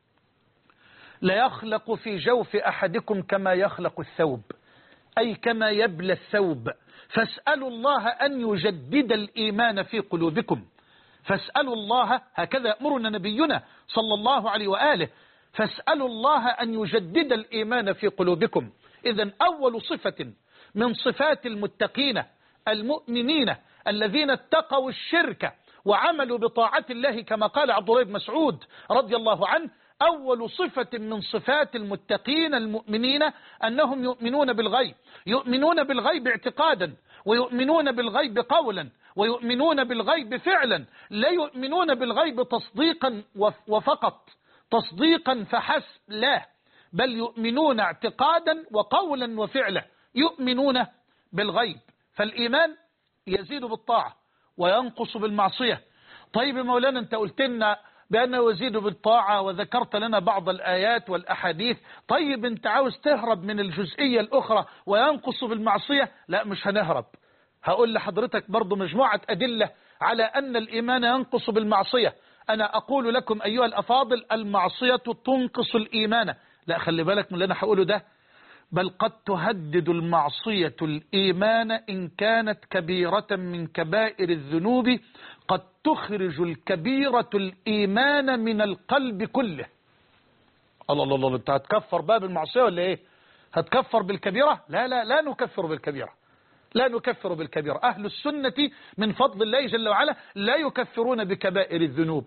ليخلق في جوف أحدكم كما يخلق الثوب، أي كما يبلى الثوب، فاسألوا الله أن يجدد الإيمان في قلوبكم. فاسألوا الله، هكذا يأمرنا نبينا صلى الله عليه وآله، فاسألوا الله أن يجدد الإيمان في قلوبكم. إذن أول صفة من صفات المتقين المؤمنين الذين اتقوا الشرك وعملوا بطاعة الله كما قال عبد الله بن مسعود رضي الله عنه: أول صفة من صفات المتقين المؤمنين أنهم يؤمنون بالغيب، يؤمنون بالغيب اعتقادا، ويؤمنون بالغيب قولا، ويؤمنون بالغيب فعلا. لا يؤمنون بالغيب تصديقا وفقط، تصديقا فحسب، لا، بل يؤمنون اعتقادا وقولا وفعلا، يؤمنون بالغيب. فالإيمان يزيد بالطاعة وينقص بالمعصية. طيب مولانا أنت قلت لنا بأنه يزيد بالطاعة وذكرت لنا بعض الآيات والأحاديث، طيب أنت عاوز تهرب من الجزئية الأخرى وينقص بالمعصية؟ لا، مش هنهرب. هقول لحضرتك برضو مجموعة أدلة على أن الإيمان ينقص بالمعصية. أنا أقول لكم أيها الأفاضل: المعصية تنقص الإيمان. لا، خلي بالك من اللي أنا هقوله ده، بل قد تهدد المعصية الإيمان إن كانت كبيرة من كبائر الذنوب، قد تخرج الكبيرة الإيمان من القلب كله. الله الله الله، انت هتكفر بقى بالمعصية ولا ايه؟ هتكفر بالكبيرة؟ لا لا لا، نكفر بالكبيرة، لا نكفر بالكبيرة. أهل السنة من فضل الله جل وعلا لا يكفرون بكبائر الذنوب.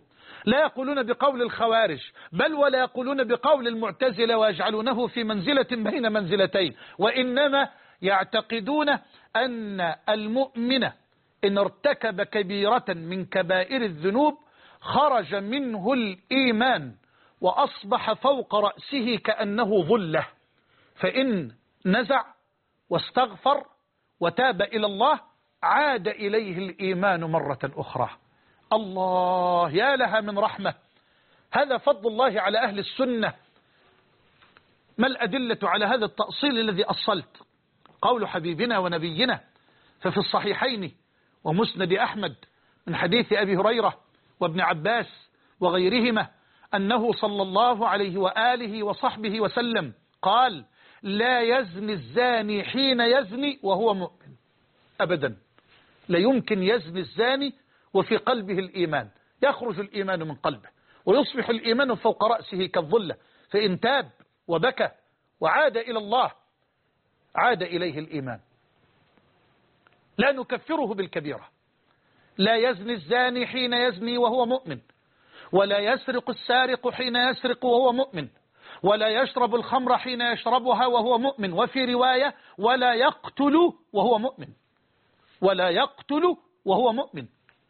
لا يقولون بقول الخوارج، بل ولا يقولون بقول المعتزلة ويجعلونه في منزلة بين منزلتين، وإنما يعتقدون أن المؤمن إن ارتكب كبيرة من كبائر الذنوب خرج منه الإيمان وأصبح فوق رأسه كأنه ظلة، فإن نزع واستغفر وتاب إلى الله عاد إليه الإيمان مرة أخرى. الله يا لها من رحمة! هذا فضل الله على أهل السنة. ما الأدلة على هذا التأصيل الذي أصلت؟ قول حبيبنا ونبينا ففي الصحيحين ومسند أحمد من حديث أبي هريرة وابن عباس وغيرهما أنه صلى الله عليه وآله وصحبه وسلم قال: لا يزني الزاني حين يزني وهو مؤمن أبدا. لا يمكن يزني الزاني وفي قلبه الإيمان، يخرج الإيمان من قلبه ويصبح الإيمان فوق رأسه كالظلة، فإن تاب وبكى وعاد إلى الله عاد إليه الإيمان. لا نكفره بالكبيرة. لا يزني الزاني حين يزني وهو مؤمن، ولا يسرق السارق حين يسرق وهو مؤمن، ولا يشرب الخمر حين يشربها وهو مؤمن، وفي رواية ولا يقتل وهو مؤمن، ولا يقتل وهو مؤمن.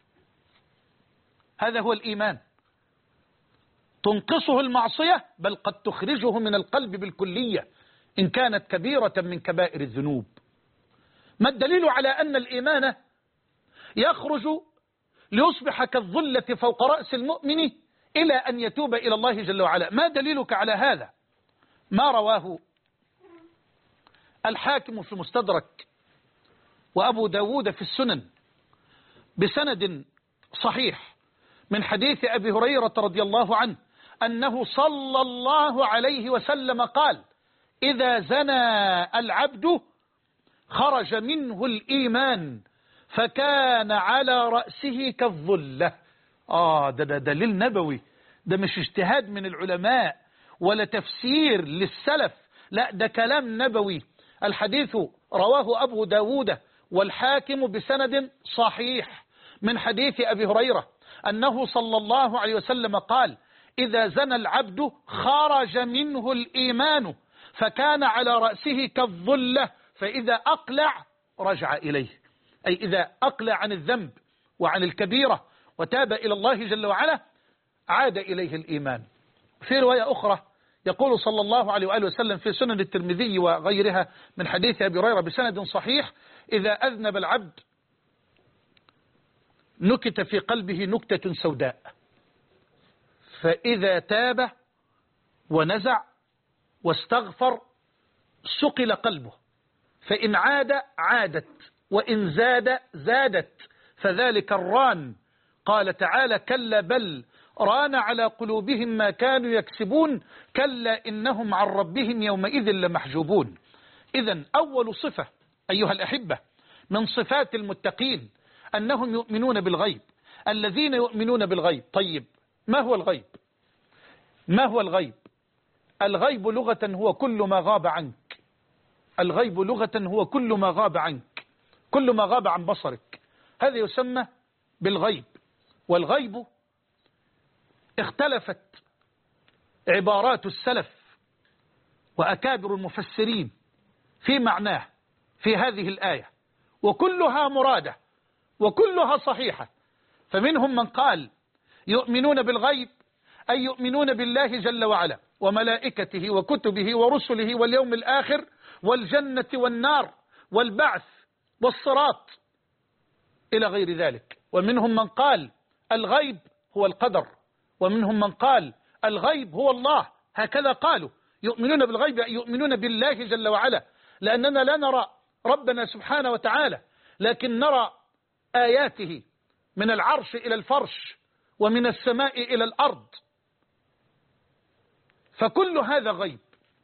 هذا هو الإيمان. تنقصه المعصية، بل قد تخرجه من القلب بالكلية إن كانت كبيرة من كبائر الذنوب. ما الدليل على أن الإيمان يخرج ليصبح كالظلة فوق رأس المؤمن إلى أن يتوب إلى الله جل وعلا؟ ما دليلك على هذا؟ ما رواه الحاكم في المستدرك وأبو داود في السنن بسند صحيح من حديث أبي هريرة رضي الله عنه أنه صلى الله عليه وسلم قال: إذا زنى العبد خرج منه الإيمان فكان على رأسه كالظلة. ده دليل نبوي، ده مش اجتهاد من العلماء ولا تفسير للسلف، لا ده كلام نبوي. الحديث رواه أبو داود والحاكم بسند صحيح من حديث أبي هريرة أنه صلى الله عليه وسلم قال: إذا زنى العبد خرج منه الإيمان فكان على رأسه كالظلة فإذا أقلع رجع إليه، أي إذا أقلع عن الذنب وعن الكبيرة وتاب إلى الله جل وعلا عاد إليه الإيمان. في رواية أخرى يقول صلى الله عليه وآله وسلم في سنن الترمذي وغيرها من حديث أبي هريرة بسند صحيح: إذا أذنب العبد نكت في قلبه نكتة سوداء، فإذا تاب ونزع واستغفر سقل قلبه، فإن عاد عادت، وإن زاد زادت، فذلك الران. قال تعالى: كلا بل ران على قلوبهم ما كانوا يكسبون كلا إنهم عن ربهم يومئذ لمحجوبون. إذن أول صفة أيها الأحبة من صفات المتقين أنهم يؤمنون بالغيب. الذين يؤمنون بالغيب. طيب ما هو الغيب؟ ما هو الغيب؟ الغيب لغة هو كل ما غاب عنك. الغيب لغة هو كل ما غاب عنك، كل ما غاب عن بصرك، هذا يسمى بالغيب. والغيب اختلفت عبارات السلف وأكابر المفسرين في معناه في هذه الآية، وكلها مرادة وكلها صحيحة. فمنهم من قال يؤمنون بالغيب أي يؤمنون بالله جل وعلا وملائكته وكتبه ورسله واليوم الآخر والجنة والنار والبعث والصراط إلى غير ذلك. ومنهم من قال الغيب هو القدر، ومنهم من قال الغيب هو الله. هكذا قالوا. يؤمنون بالغيب يؤمنون بالله جل وعلا، لأننا لا نرى ربنا سبحانه وتعالى، لكن نرى آياته من العرش إلى الفرش ومن السماء إلى الأرض، فكل هذا غيب.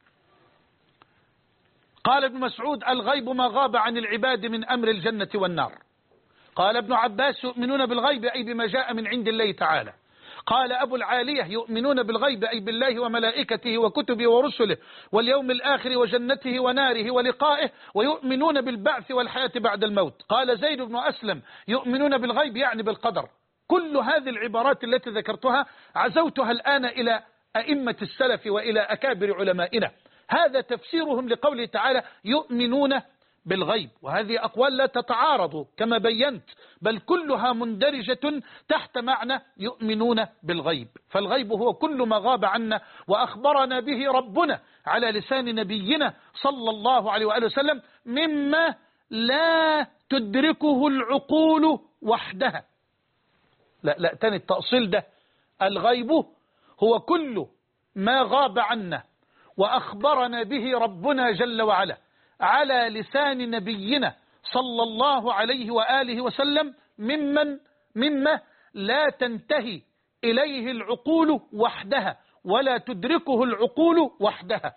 قال ابن مسعود: الغيب ما غاب عن العباد من أمر الجنة والنار. قال ابن عباس: يؤمنون بالغيب أي بما جاء من عند الله تعالى. قال أبو العالية: يؤمنون بالغيب أي بالله وملائكته وكتبه ورسله واليوم الآخر وجنته وناره ولقائه، ويؤمنون بالبعث والحياة بعد الموت. قال زيد بن أسلم: يؤمنون بالغيب يعني بالقدر، كل هذه العبارات التي ذكرتها عزوتها الآن إلى أئمة السلف وإلى أكابر علمائنا. هذا تفسيرهم لقوله تعالى يؤمنون بالغيب، وهذه أقوال لا تتعارض كما بينت، بل كلها مندرجة تحت معنى يؤمنون بالغيب. فالغيب هو كل ما غاب عنا وأخبرنا به ربنا على لسان نبينا صلى الله عليه وآله وسلم مما لا تدركه العقول وحدها. لا تاني التأصيل ده، الغيب هو كل ما غاب عنا وأخبرنا به ربنا جل وعلا على لسان نبينا صلى الله عليه وآله وسلم مما لا تنتهي إليه العقول وحدها ولا تدركه العقول وحدها.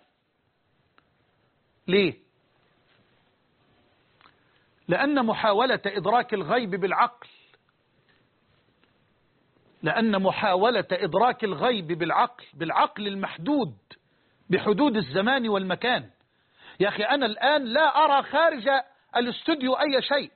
ليه؟ لأن محاولة إدراك الغيب بالعقل بالعقل المحدود بحدود الزمان والمكان. يا أخي أنا الآن لا أرى خارج الاستوديو أي شيء،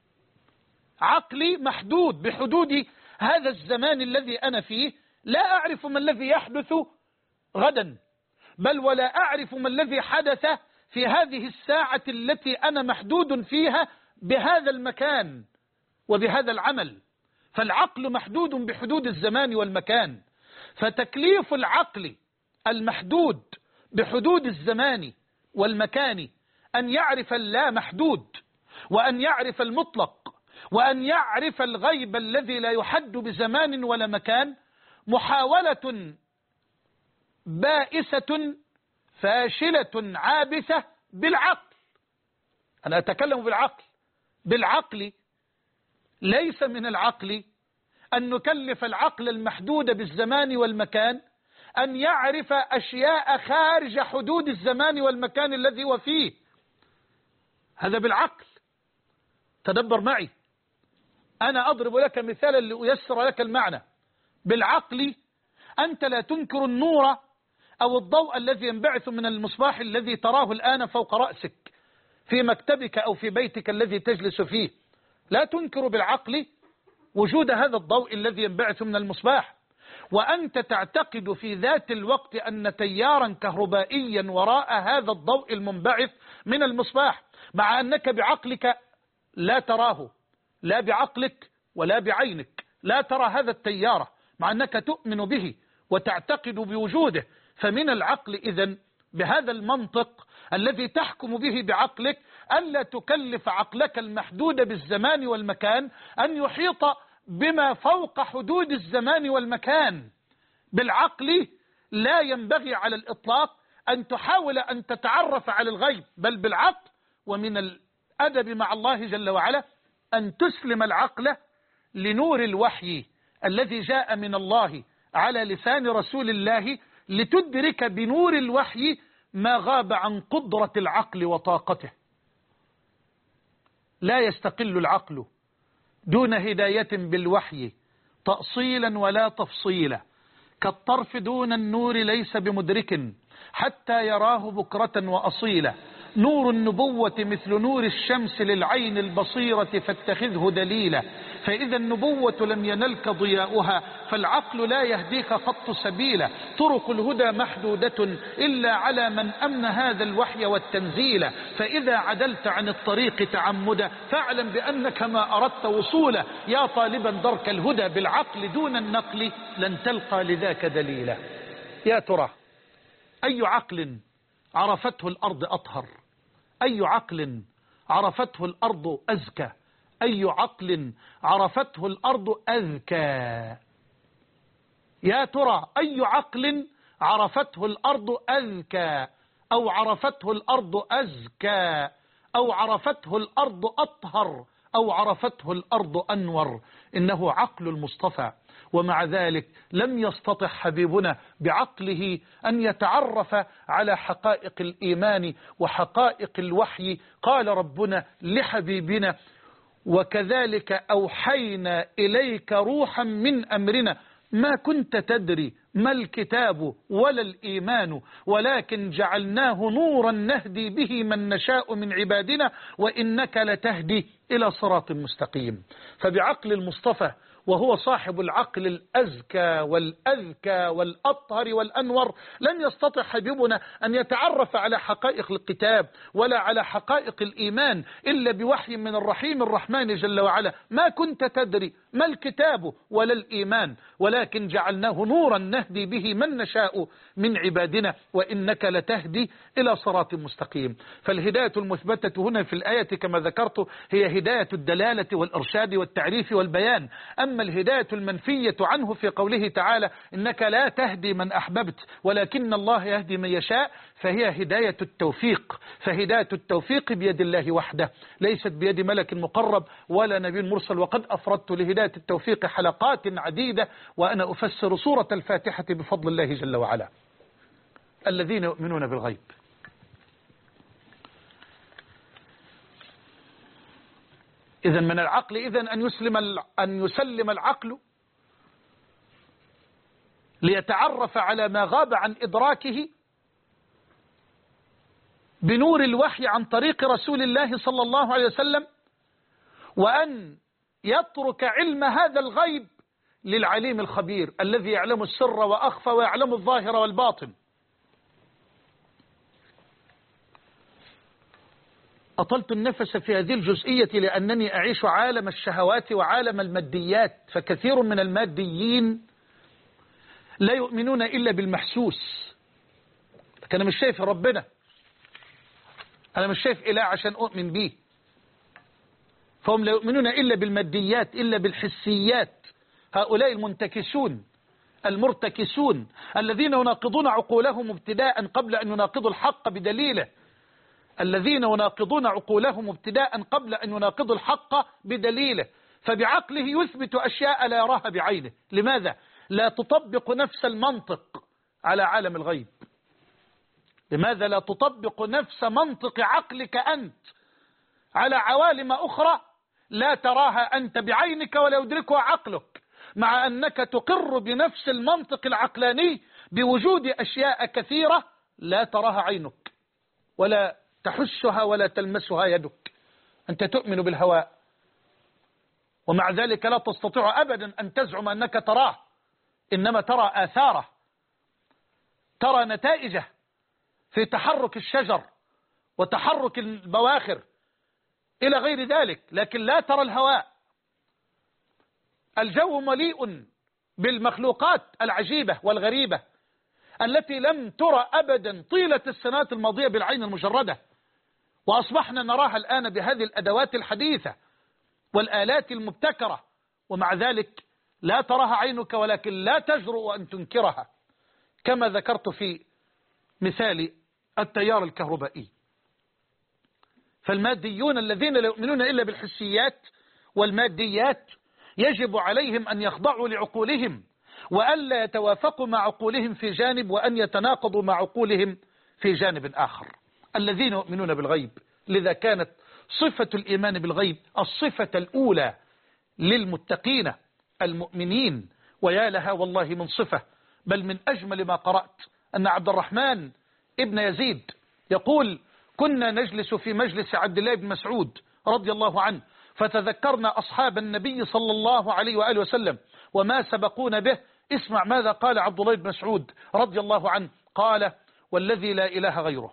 عقلي محدود بحدود هذا الزمان الذي أنا فيه، لا أعرف ما الذي يحدث غدا، بل ولا أعرف ما الذي حدث في هذه الساعة التي أنا محدود فيها بهذا المكان وبهذا العمل. فالعقل محدود بحدود الزمان والمكان، فتكليف العقل المحدود بحدود الزمان والمكان أن يعرف اللا محدود، وأن يعرف المطلق، وأن يعرف الغيب الذي لا يحد بزمان ولا مكان، محاولة بائسة فاشلة عابثة بالعقل. أنا أتكلم بالعقل ليس من العقل أن نكلف العقل المحدود بالزمان والمكان أن يعرف أشياء خارج حدود الزمان والمكان الذي هو فيه. هذا بالعقل. تدبر معي، أنا أضرب لك مثالا لأيسر لك المعنى. بالعقل أنت لا تنكر النور أو الضوء الذي ينبعث من المصباح الذي تراه الآن فوق رأسك في مكتبك أو في بيتك الذي تجلس فيه، لا تنكر بالعقل وجود هذا الضوء الذي ينبعث من المصباح، وأنت تعتقد في ذات الوقت أن تيارا كهربائيا وراء هذا الضوء المنبعث من المصباح، مع أنك بعقلك لا تراه، لا بعقلك ولا بعينك لا ترى هذا التيار، مع أنك تؤمن به وتعتقد بوجوده. فمن العقل إذن بهذا المنطق الذي تحكم به بعقلك ألا تكلف عقلك المحدود بالزمان والمكان أن يحيط بما فوق حدود الزمان والمكان. بالعقل لا ينبغي على الإطلاق أن تحاول أن تتعرف على الغيب، بل بالعقل ومن الأدب مع الله جل وعلا أن تسلم العقل لنور الوحي الذي جاء من الله على لسان رسول الله، لتدرك بنور الوحي ما غاب عن قدرة العقل وطاقته. لا يستقل العقل دون هداية بالوحي تأصيلا ولا تفصيلا، كالطرف دون النور ليس بمدرك حتى يراه بكرة وأصيلا. نور النبوة مثل نور الشمس للعين البصيرة فاتخذه دليلا، فإذا النبوة لم ينلك ضياؤها فالعقل لا يهديك خط سبيلا. طرق الهدى محدودة إلا على من أمن هذا الوحي والتنزيل، فإذا عدلت عن الطريق تعمدا فاعلم بأنك ما أردت وصولا. يا طالبا درك الهدى بالعقل دون النقل لن تلقى لذاك دليلا. يا ترى أي عقل عرفته الأرض أطهر؟ أي عقل عرفته الأرض أزكى؟ أي عقل عرفته الأرض أذكى؟ يا ترى أي عقل عرفته الأرض أذكى، أو عرفته الأرض أزكى، أو عرفته الأرض أطهر، أو عرفته الأرض أنور؟ إنه عقل المصطفى. ومع ذلك لم يستطع حبيبنا بعقله أن يتعرف على حقائق الإيمان وحقائق الوحي. قال ربنا لحبيبنا وكذلك أوحينا إليك روحا من أمرنا ما كنت تدري ما الكتاب ولا الإيمان ولكن جعلناه نورا نهدي به من نشاء من عبادنا وإنك لتهدي إلى صراط مستقيم. فبعقل المصطفى وهو صاحب العقل الأزكى والأذكى والأطهر والأنور، لن يستطيع حبيبنا أن يتعرف على حقائق الكتاب ولا على حقائق الإيمان إلا بوحي من الرحيم الرحمن جل وعلا. ما كنت تدري ما الكتاب ولا الإيمان، ولكن جعلناه نورا نهدي به من نشاء من عبادنا وإنك لتهدي إلى صراط مستقيم. فالهداية المثبتة هنا في الآية كما ذكرت هي هداية الدلالة والإرشاد والتعريف والبيان. أما الهداية المنفية عنه في قوله تعالى إنك لا تهدي من أحببت ولكن الله يهدي من يشاء، فهي هداية التوفيق. فهداية التوفيق بيد الله وحده، ليست بيد ملك مقرب ولا نبي مرسل. وقد أفردت لهداية التوفيق حلقات عديدة وأنا أفسر سورة الفاتحة بفضل الله جل وعلا. الذين يؤمنون بالغيب. إذن من العقل أن يسلم العقل ليتعرف على ما غاب عن إدراكه بنور الوحي عن طريق رسول الله صلى الله عليه وسلم، وأن يترك علم هذا الغيب للعليم الخبير الذي يعلم السر وأخفى ويعلم الظاهر والباطن. أطلت النفس في هذه الجزئية لأنني أعيش عالم الشهوات وعالم الماديات، فكثير من الماديين لا يؤمنون إلا بالمحسوس. لكن أنا مش شايف ربنا، أنا مش شايف إله عشان أؤمن به، فهم لا يؤمنون إلا بالماديات إلا بالحسيات. هؤلاء المنتكسون المرتكسون الذين يناقضون عقولهم ابتداء قبل أن يناقضوا الحق بدليله، الذين يناقضون عقولهم ابتداء قبل أن يناقضوا الحق بدليله، فبعقله يثبت أشياء لا يراها بعينه. لماذا؟ لا تطبق نفس المنطق على عالم الغيب. لماذا لا تطبق نفس منطق عقلك أنت على عوالم أخرى لا تراها أنت بعينك ولا يدركها عقلك، مع أنك تقر بنفس المنطق العقلاني بوجود أشياء كثيرة لا تراها عينك ولا تحسها ولا تلمسها يدك. أنت تؤمن بالهواء ومع ذلك لا تستطيع أبدا أن تزعم أنك تراه، إنما ترى آثاره، ترى نتائجه في تحرك الشجر وتحرك البواخر إلى غير ذلك، لكن لا ترى الهواء. الجو مليء بالمخلوقات العجيبة والغريبة التي لم ترى أبدا طيلة السنوات الماضية بالعين المجردة، وأصبحنا نراها الآن بهذه الأدوات الحديثة والآلات المبتكرة، ومع ذلك لا تراها عينك ولكن لا تجرؤ أن تنكرها، كما ذكرت في مثال التيار الكهربائي. فالماديون الذين لا يؤمنون إلا بالحسيات والماديات يجب عليهم أن يخضعوا لعقولهم وألا يتوافقوا مع عقولهم في جانب وأن يتناقضوا مع عقولهم في جانب آخر. الذين يؤمنون بالغيب، لذا كانت صفة الإيمان بالغيب الصفة الأولى للمتقين المؤمنين، ويا لها والله من صفة. بل من أجمل ما قرأت أن عبد الرحمن ابن يزيد يقول: كنا نجلس في مجلس عبد الله بن مسعود رضي الله عنه، فتذكرنا أصحاب النبي صلى الله عليه وآله وسلم وما سبقون به. اسمع ماذا قال عبد الله بن مسعود رضي الله عنه، قال: والذي لا إله غيره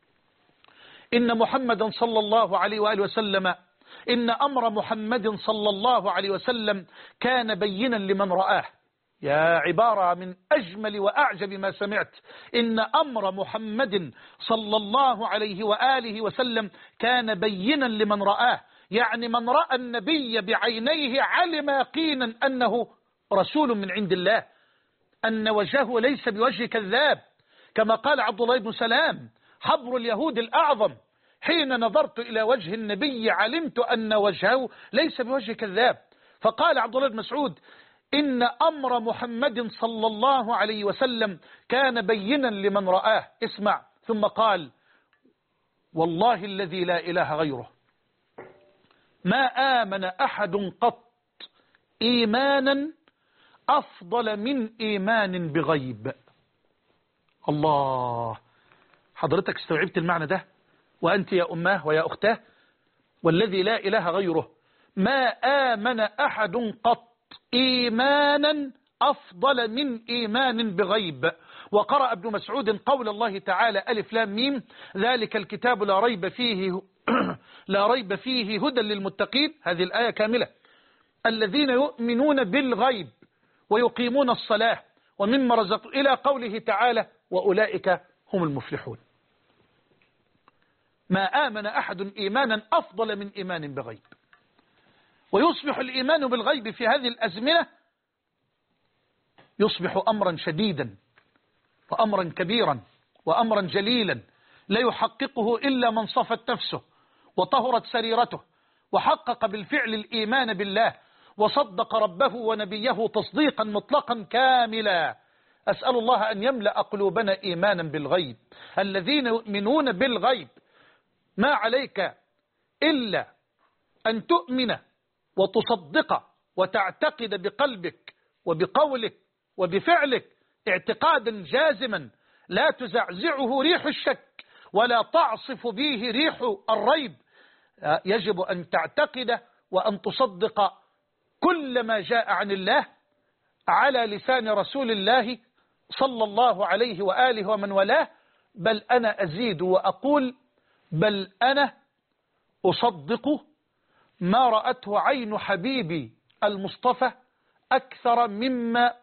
إن محمدا صلى الله عليه وآله وسلم إن أمر محمد صلى الله عليه وسلم كان بينا لمن رآه. يا عبارة من أجمل وأعجب ما سمعت. إن أمر محمد صلى الله عليه وآله وسلم كان بينا لمن رآه، يعني من رأى النبي بعينيه علم يقينا أنه رسول من عند الله، أن وجهه ليس بوجه كذاب، كما قال عبد الله بن سلام حبر اليهود الأعظم: حين نظرت إلى وجه النبي علمت أن وجهه ليس بوجه كذاب. فقال عبد الله بن مسعود: إن أمر محمد صلى الله عليه وسلم كان بينا لمن رآه. اسمع، ثم قال: والله الذي لا إله غيره ما آمن أحد قط إيمانا أفضل من إيمان بغيب. الله، حضرتك استوعبت المعنى ده؟ وأنت يا أماه ويا أختاه، والذي لا إله غيره ما آمن أحد قط إيمانا أفضل من إيمان بغيب. وقرأ ابن مسعود قول الله تعالى ألف لام ميم ذلك الكتاب لا ريب فيه لا ريب فيه هدى للمتقين. هذه الآية كاملة. الذين يؤمنون بالغيب ويقيمون الصلاة ومما رزق إلى قوله تعالى وأولئك هم المفلحون. ما آمن أحد إيمانا أفضل من إيمان بغيب. ويصبح الإيمان بالغيب في هذه الأزمنة يصبح أمرا شديدا وأمرا كبيرا وأمرا جليلا لا يحققه إلا من صفت نفسه وطهرت سريرته وحقق بالفعل الإيمان بالله وصدق ربه ونبيه تصديقا مطلقا كاملا. أسأل الله أن يملأ قلوبنا إيمانا بالغيب. الذين يؤمنون بالغيب ما عليك إلا أن تؤمن وتصدق وتعتقد بقلبك وبقولك وبفعلك اعتقادا جازما لا تزعزعه ريح الشك ولا تعصف به ريح الريب. يجب أن تعتقد وأن تصدق كل ما جاء عن الله على لسان رسول الله صلى الله عليه وآله ومن والاه. بل أنا أزيد وأقول بل أنا أصدق ما رأته عين حبيبي المصطفى أكثر مما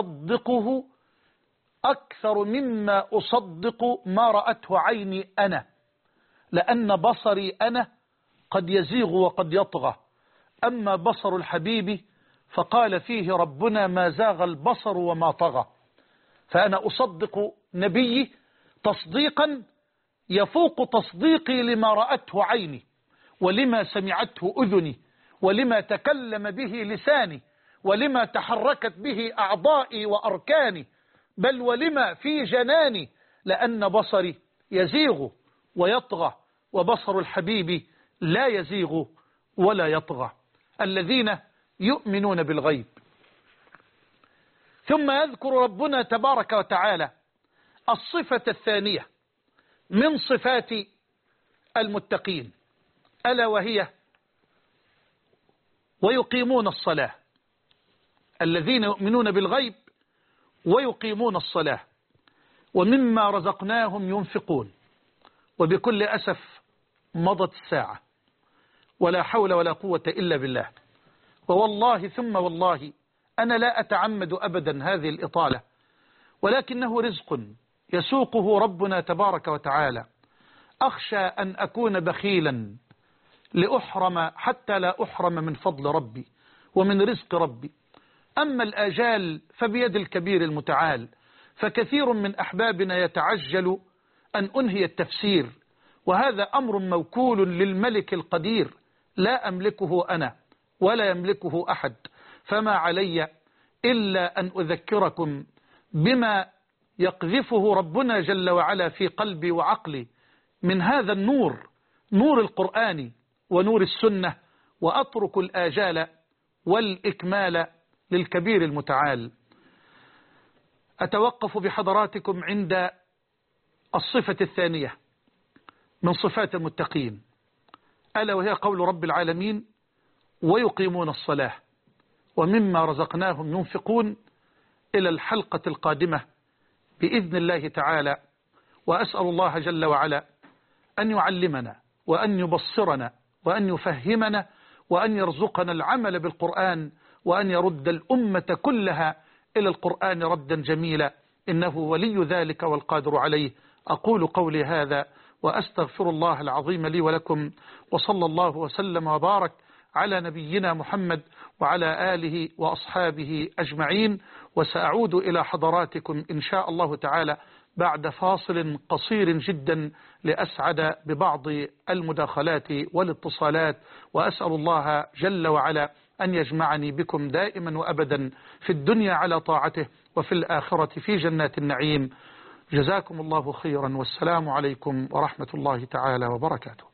أصدق ما رأته عيني أنا، لأن بصري أنا قد يزيغ وقد يطغى، أما بصر الحبيب فقال فيه ربنا ما زاغ البصر وما طغى. فأنا أصدق نبيي تصديقا يفوق تصديقي لما رأته عيني ولما سمعته أذني ولما تكلم به لساني ولما تحركت به أعضائي وأركاني بل ولما في جناني، لأن بصري يزيغ ويطغى وبصر الحبيب لا يزيغ ولا يطغى. الذين يؤمنون بالغيب. ثم يذكر ربنا تبارك وتعالى الصفة الثانية من صفات المتقين ألا وهي ويقيمون الصلاة. الذين يؤمنون بالغيب ويقيمون الصلاة ومما رزقناهم ينفقون. وبكل أسف مضت الساعة ولا حول ولا قوة إلا بالله. ووالله ثم والله أنا لا أتعمد أبدا هذه الإطالة، ولكنه رزق يسوقه ربنا تبارك وتعالى. أخشى أن أكون بخيلا لأحرم حتى لا أحرم من فضل ربي ومن رزق ربي. أما الآجال فبيد الكبير المتعال، فكثير من أحبابنا يتعجل أن أنهي التفسير، وهذا أمر موكول للملك القدير لا أملكه أنا ولا يملكه أحد. فما علي إلا أن أذكركم بما يقذفه ربنا جل وعلا في قلبي وعقلي من هذا النور، نور القرآن ونور السنة، وأترك الآجال والإكمال للكبير المتعال. أتوقف بحضراتكم عند الصفة الثانية من صفات المتقين ألا وهي قول رب العالمين ويقيمون الصلاة ومما رزقناهم ينفقون، إلى الحلقة القادمة بإذن الله تعالى. وأسأل الله جل وعلا أن يعلمنا وأن يبصرنا وأن يفهمنا وأن يرزقنا العمل بالقرآن وأن يرد الأمة كلها إلى القرآن ردا جميلا، إنه ولي ذلك والقادر عليه. أقول قولي هذا وأستغفر الله العظيم لي ولكم، وصلى الله وسلم وبارك على نبينا محمد وعلى آله وأصحابه أجمعين. وسأعود إلى حضراتكم إن شاء الله تعالى بعد فاصل قصير جدا لأسعد ببعض المداخلات والاتصالات، وأسأل الله جل وعلا أن يجمعني بكم دائما وأبدا في الدنيا على طاعته وفي الآخرة في جنات النعيم. جزاكم الله خيرا، والسلام عليكم ورحمة الله تعالى وبركاته.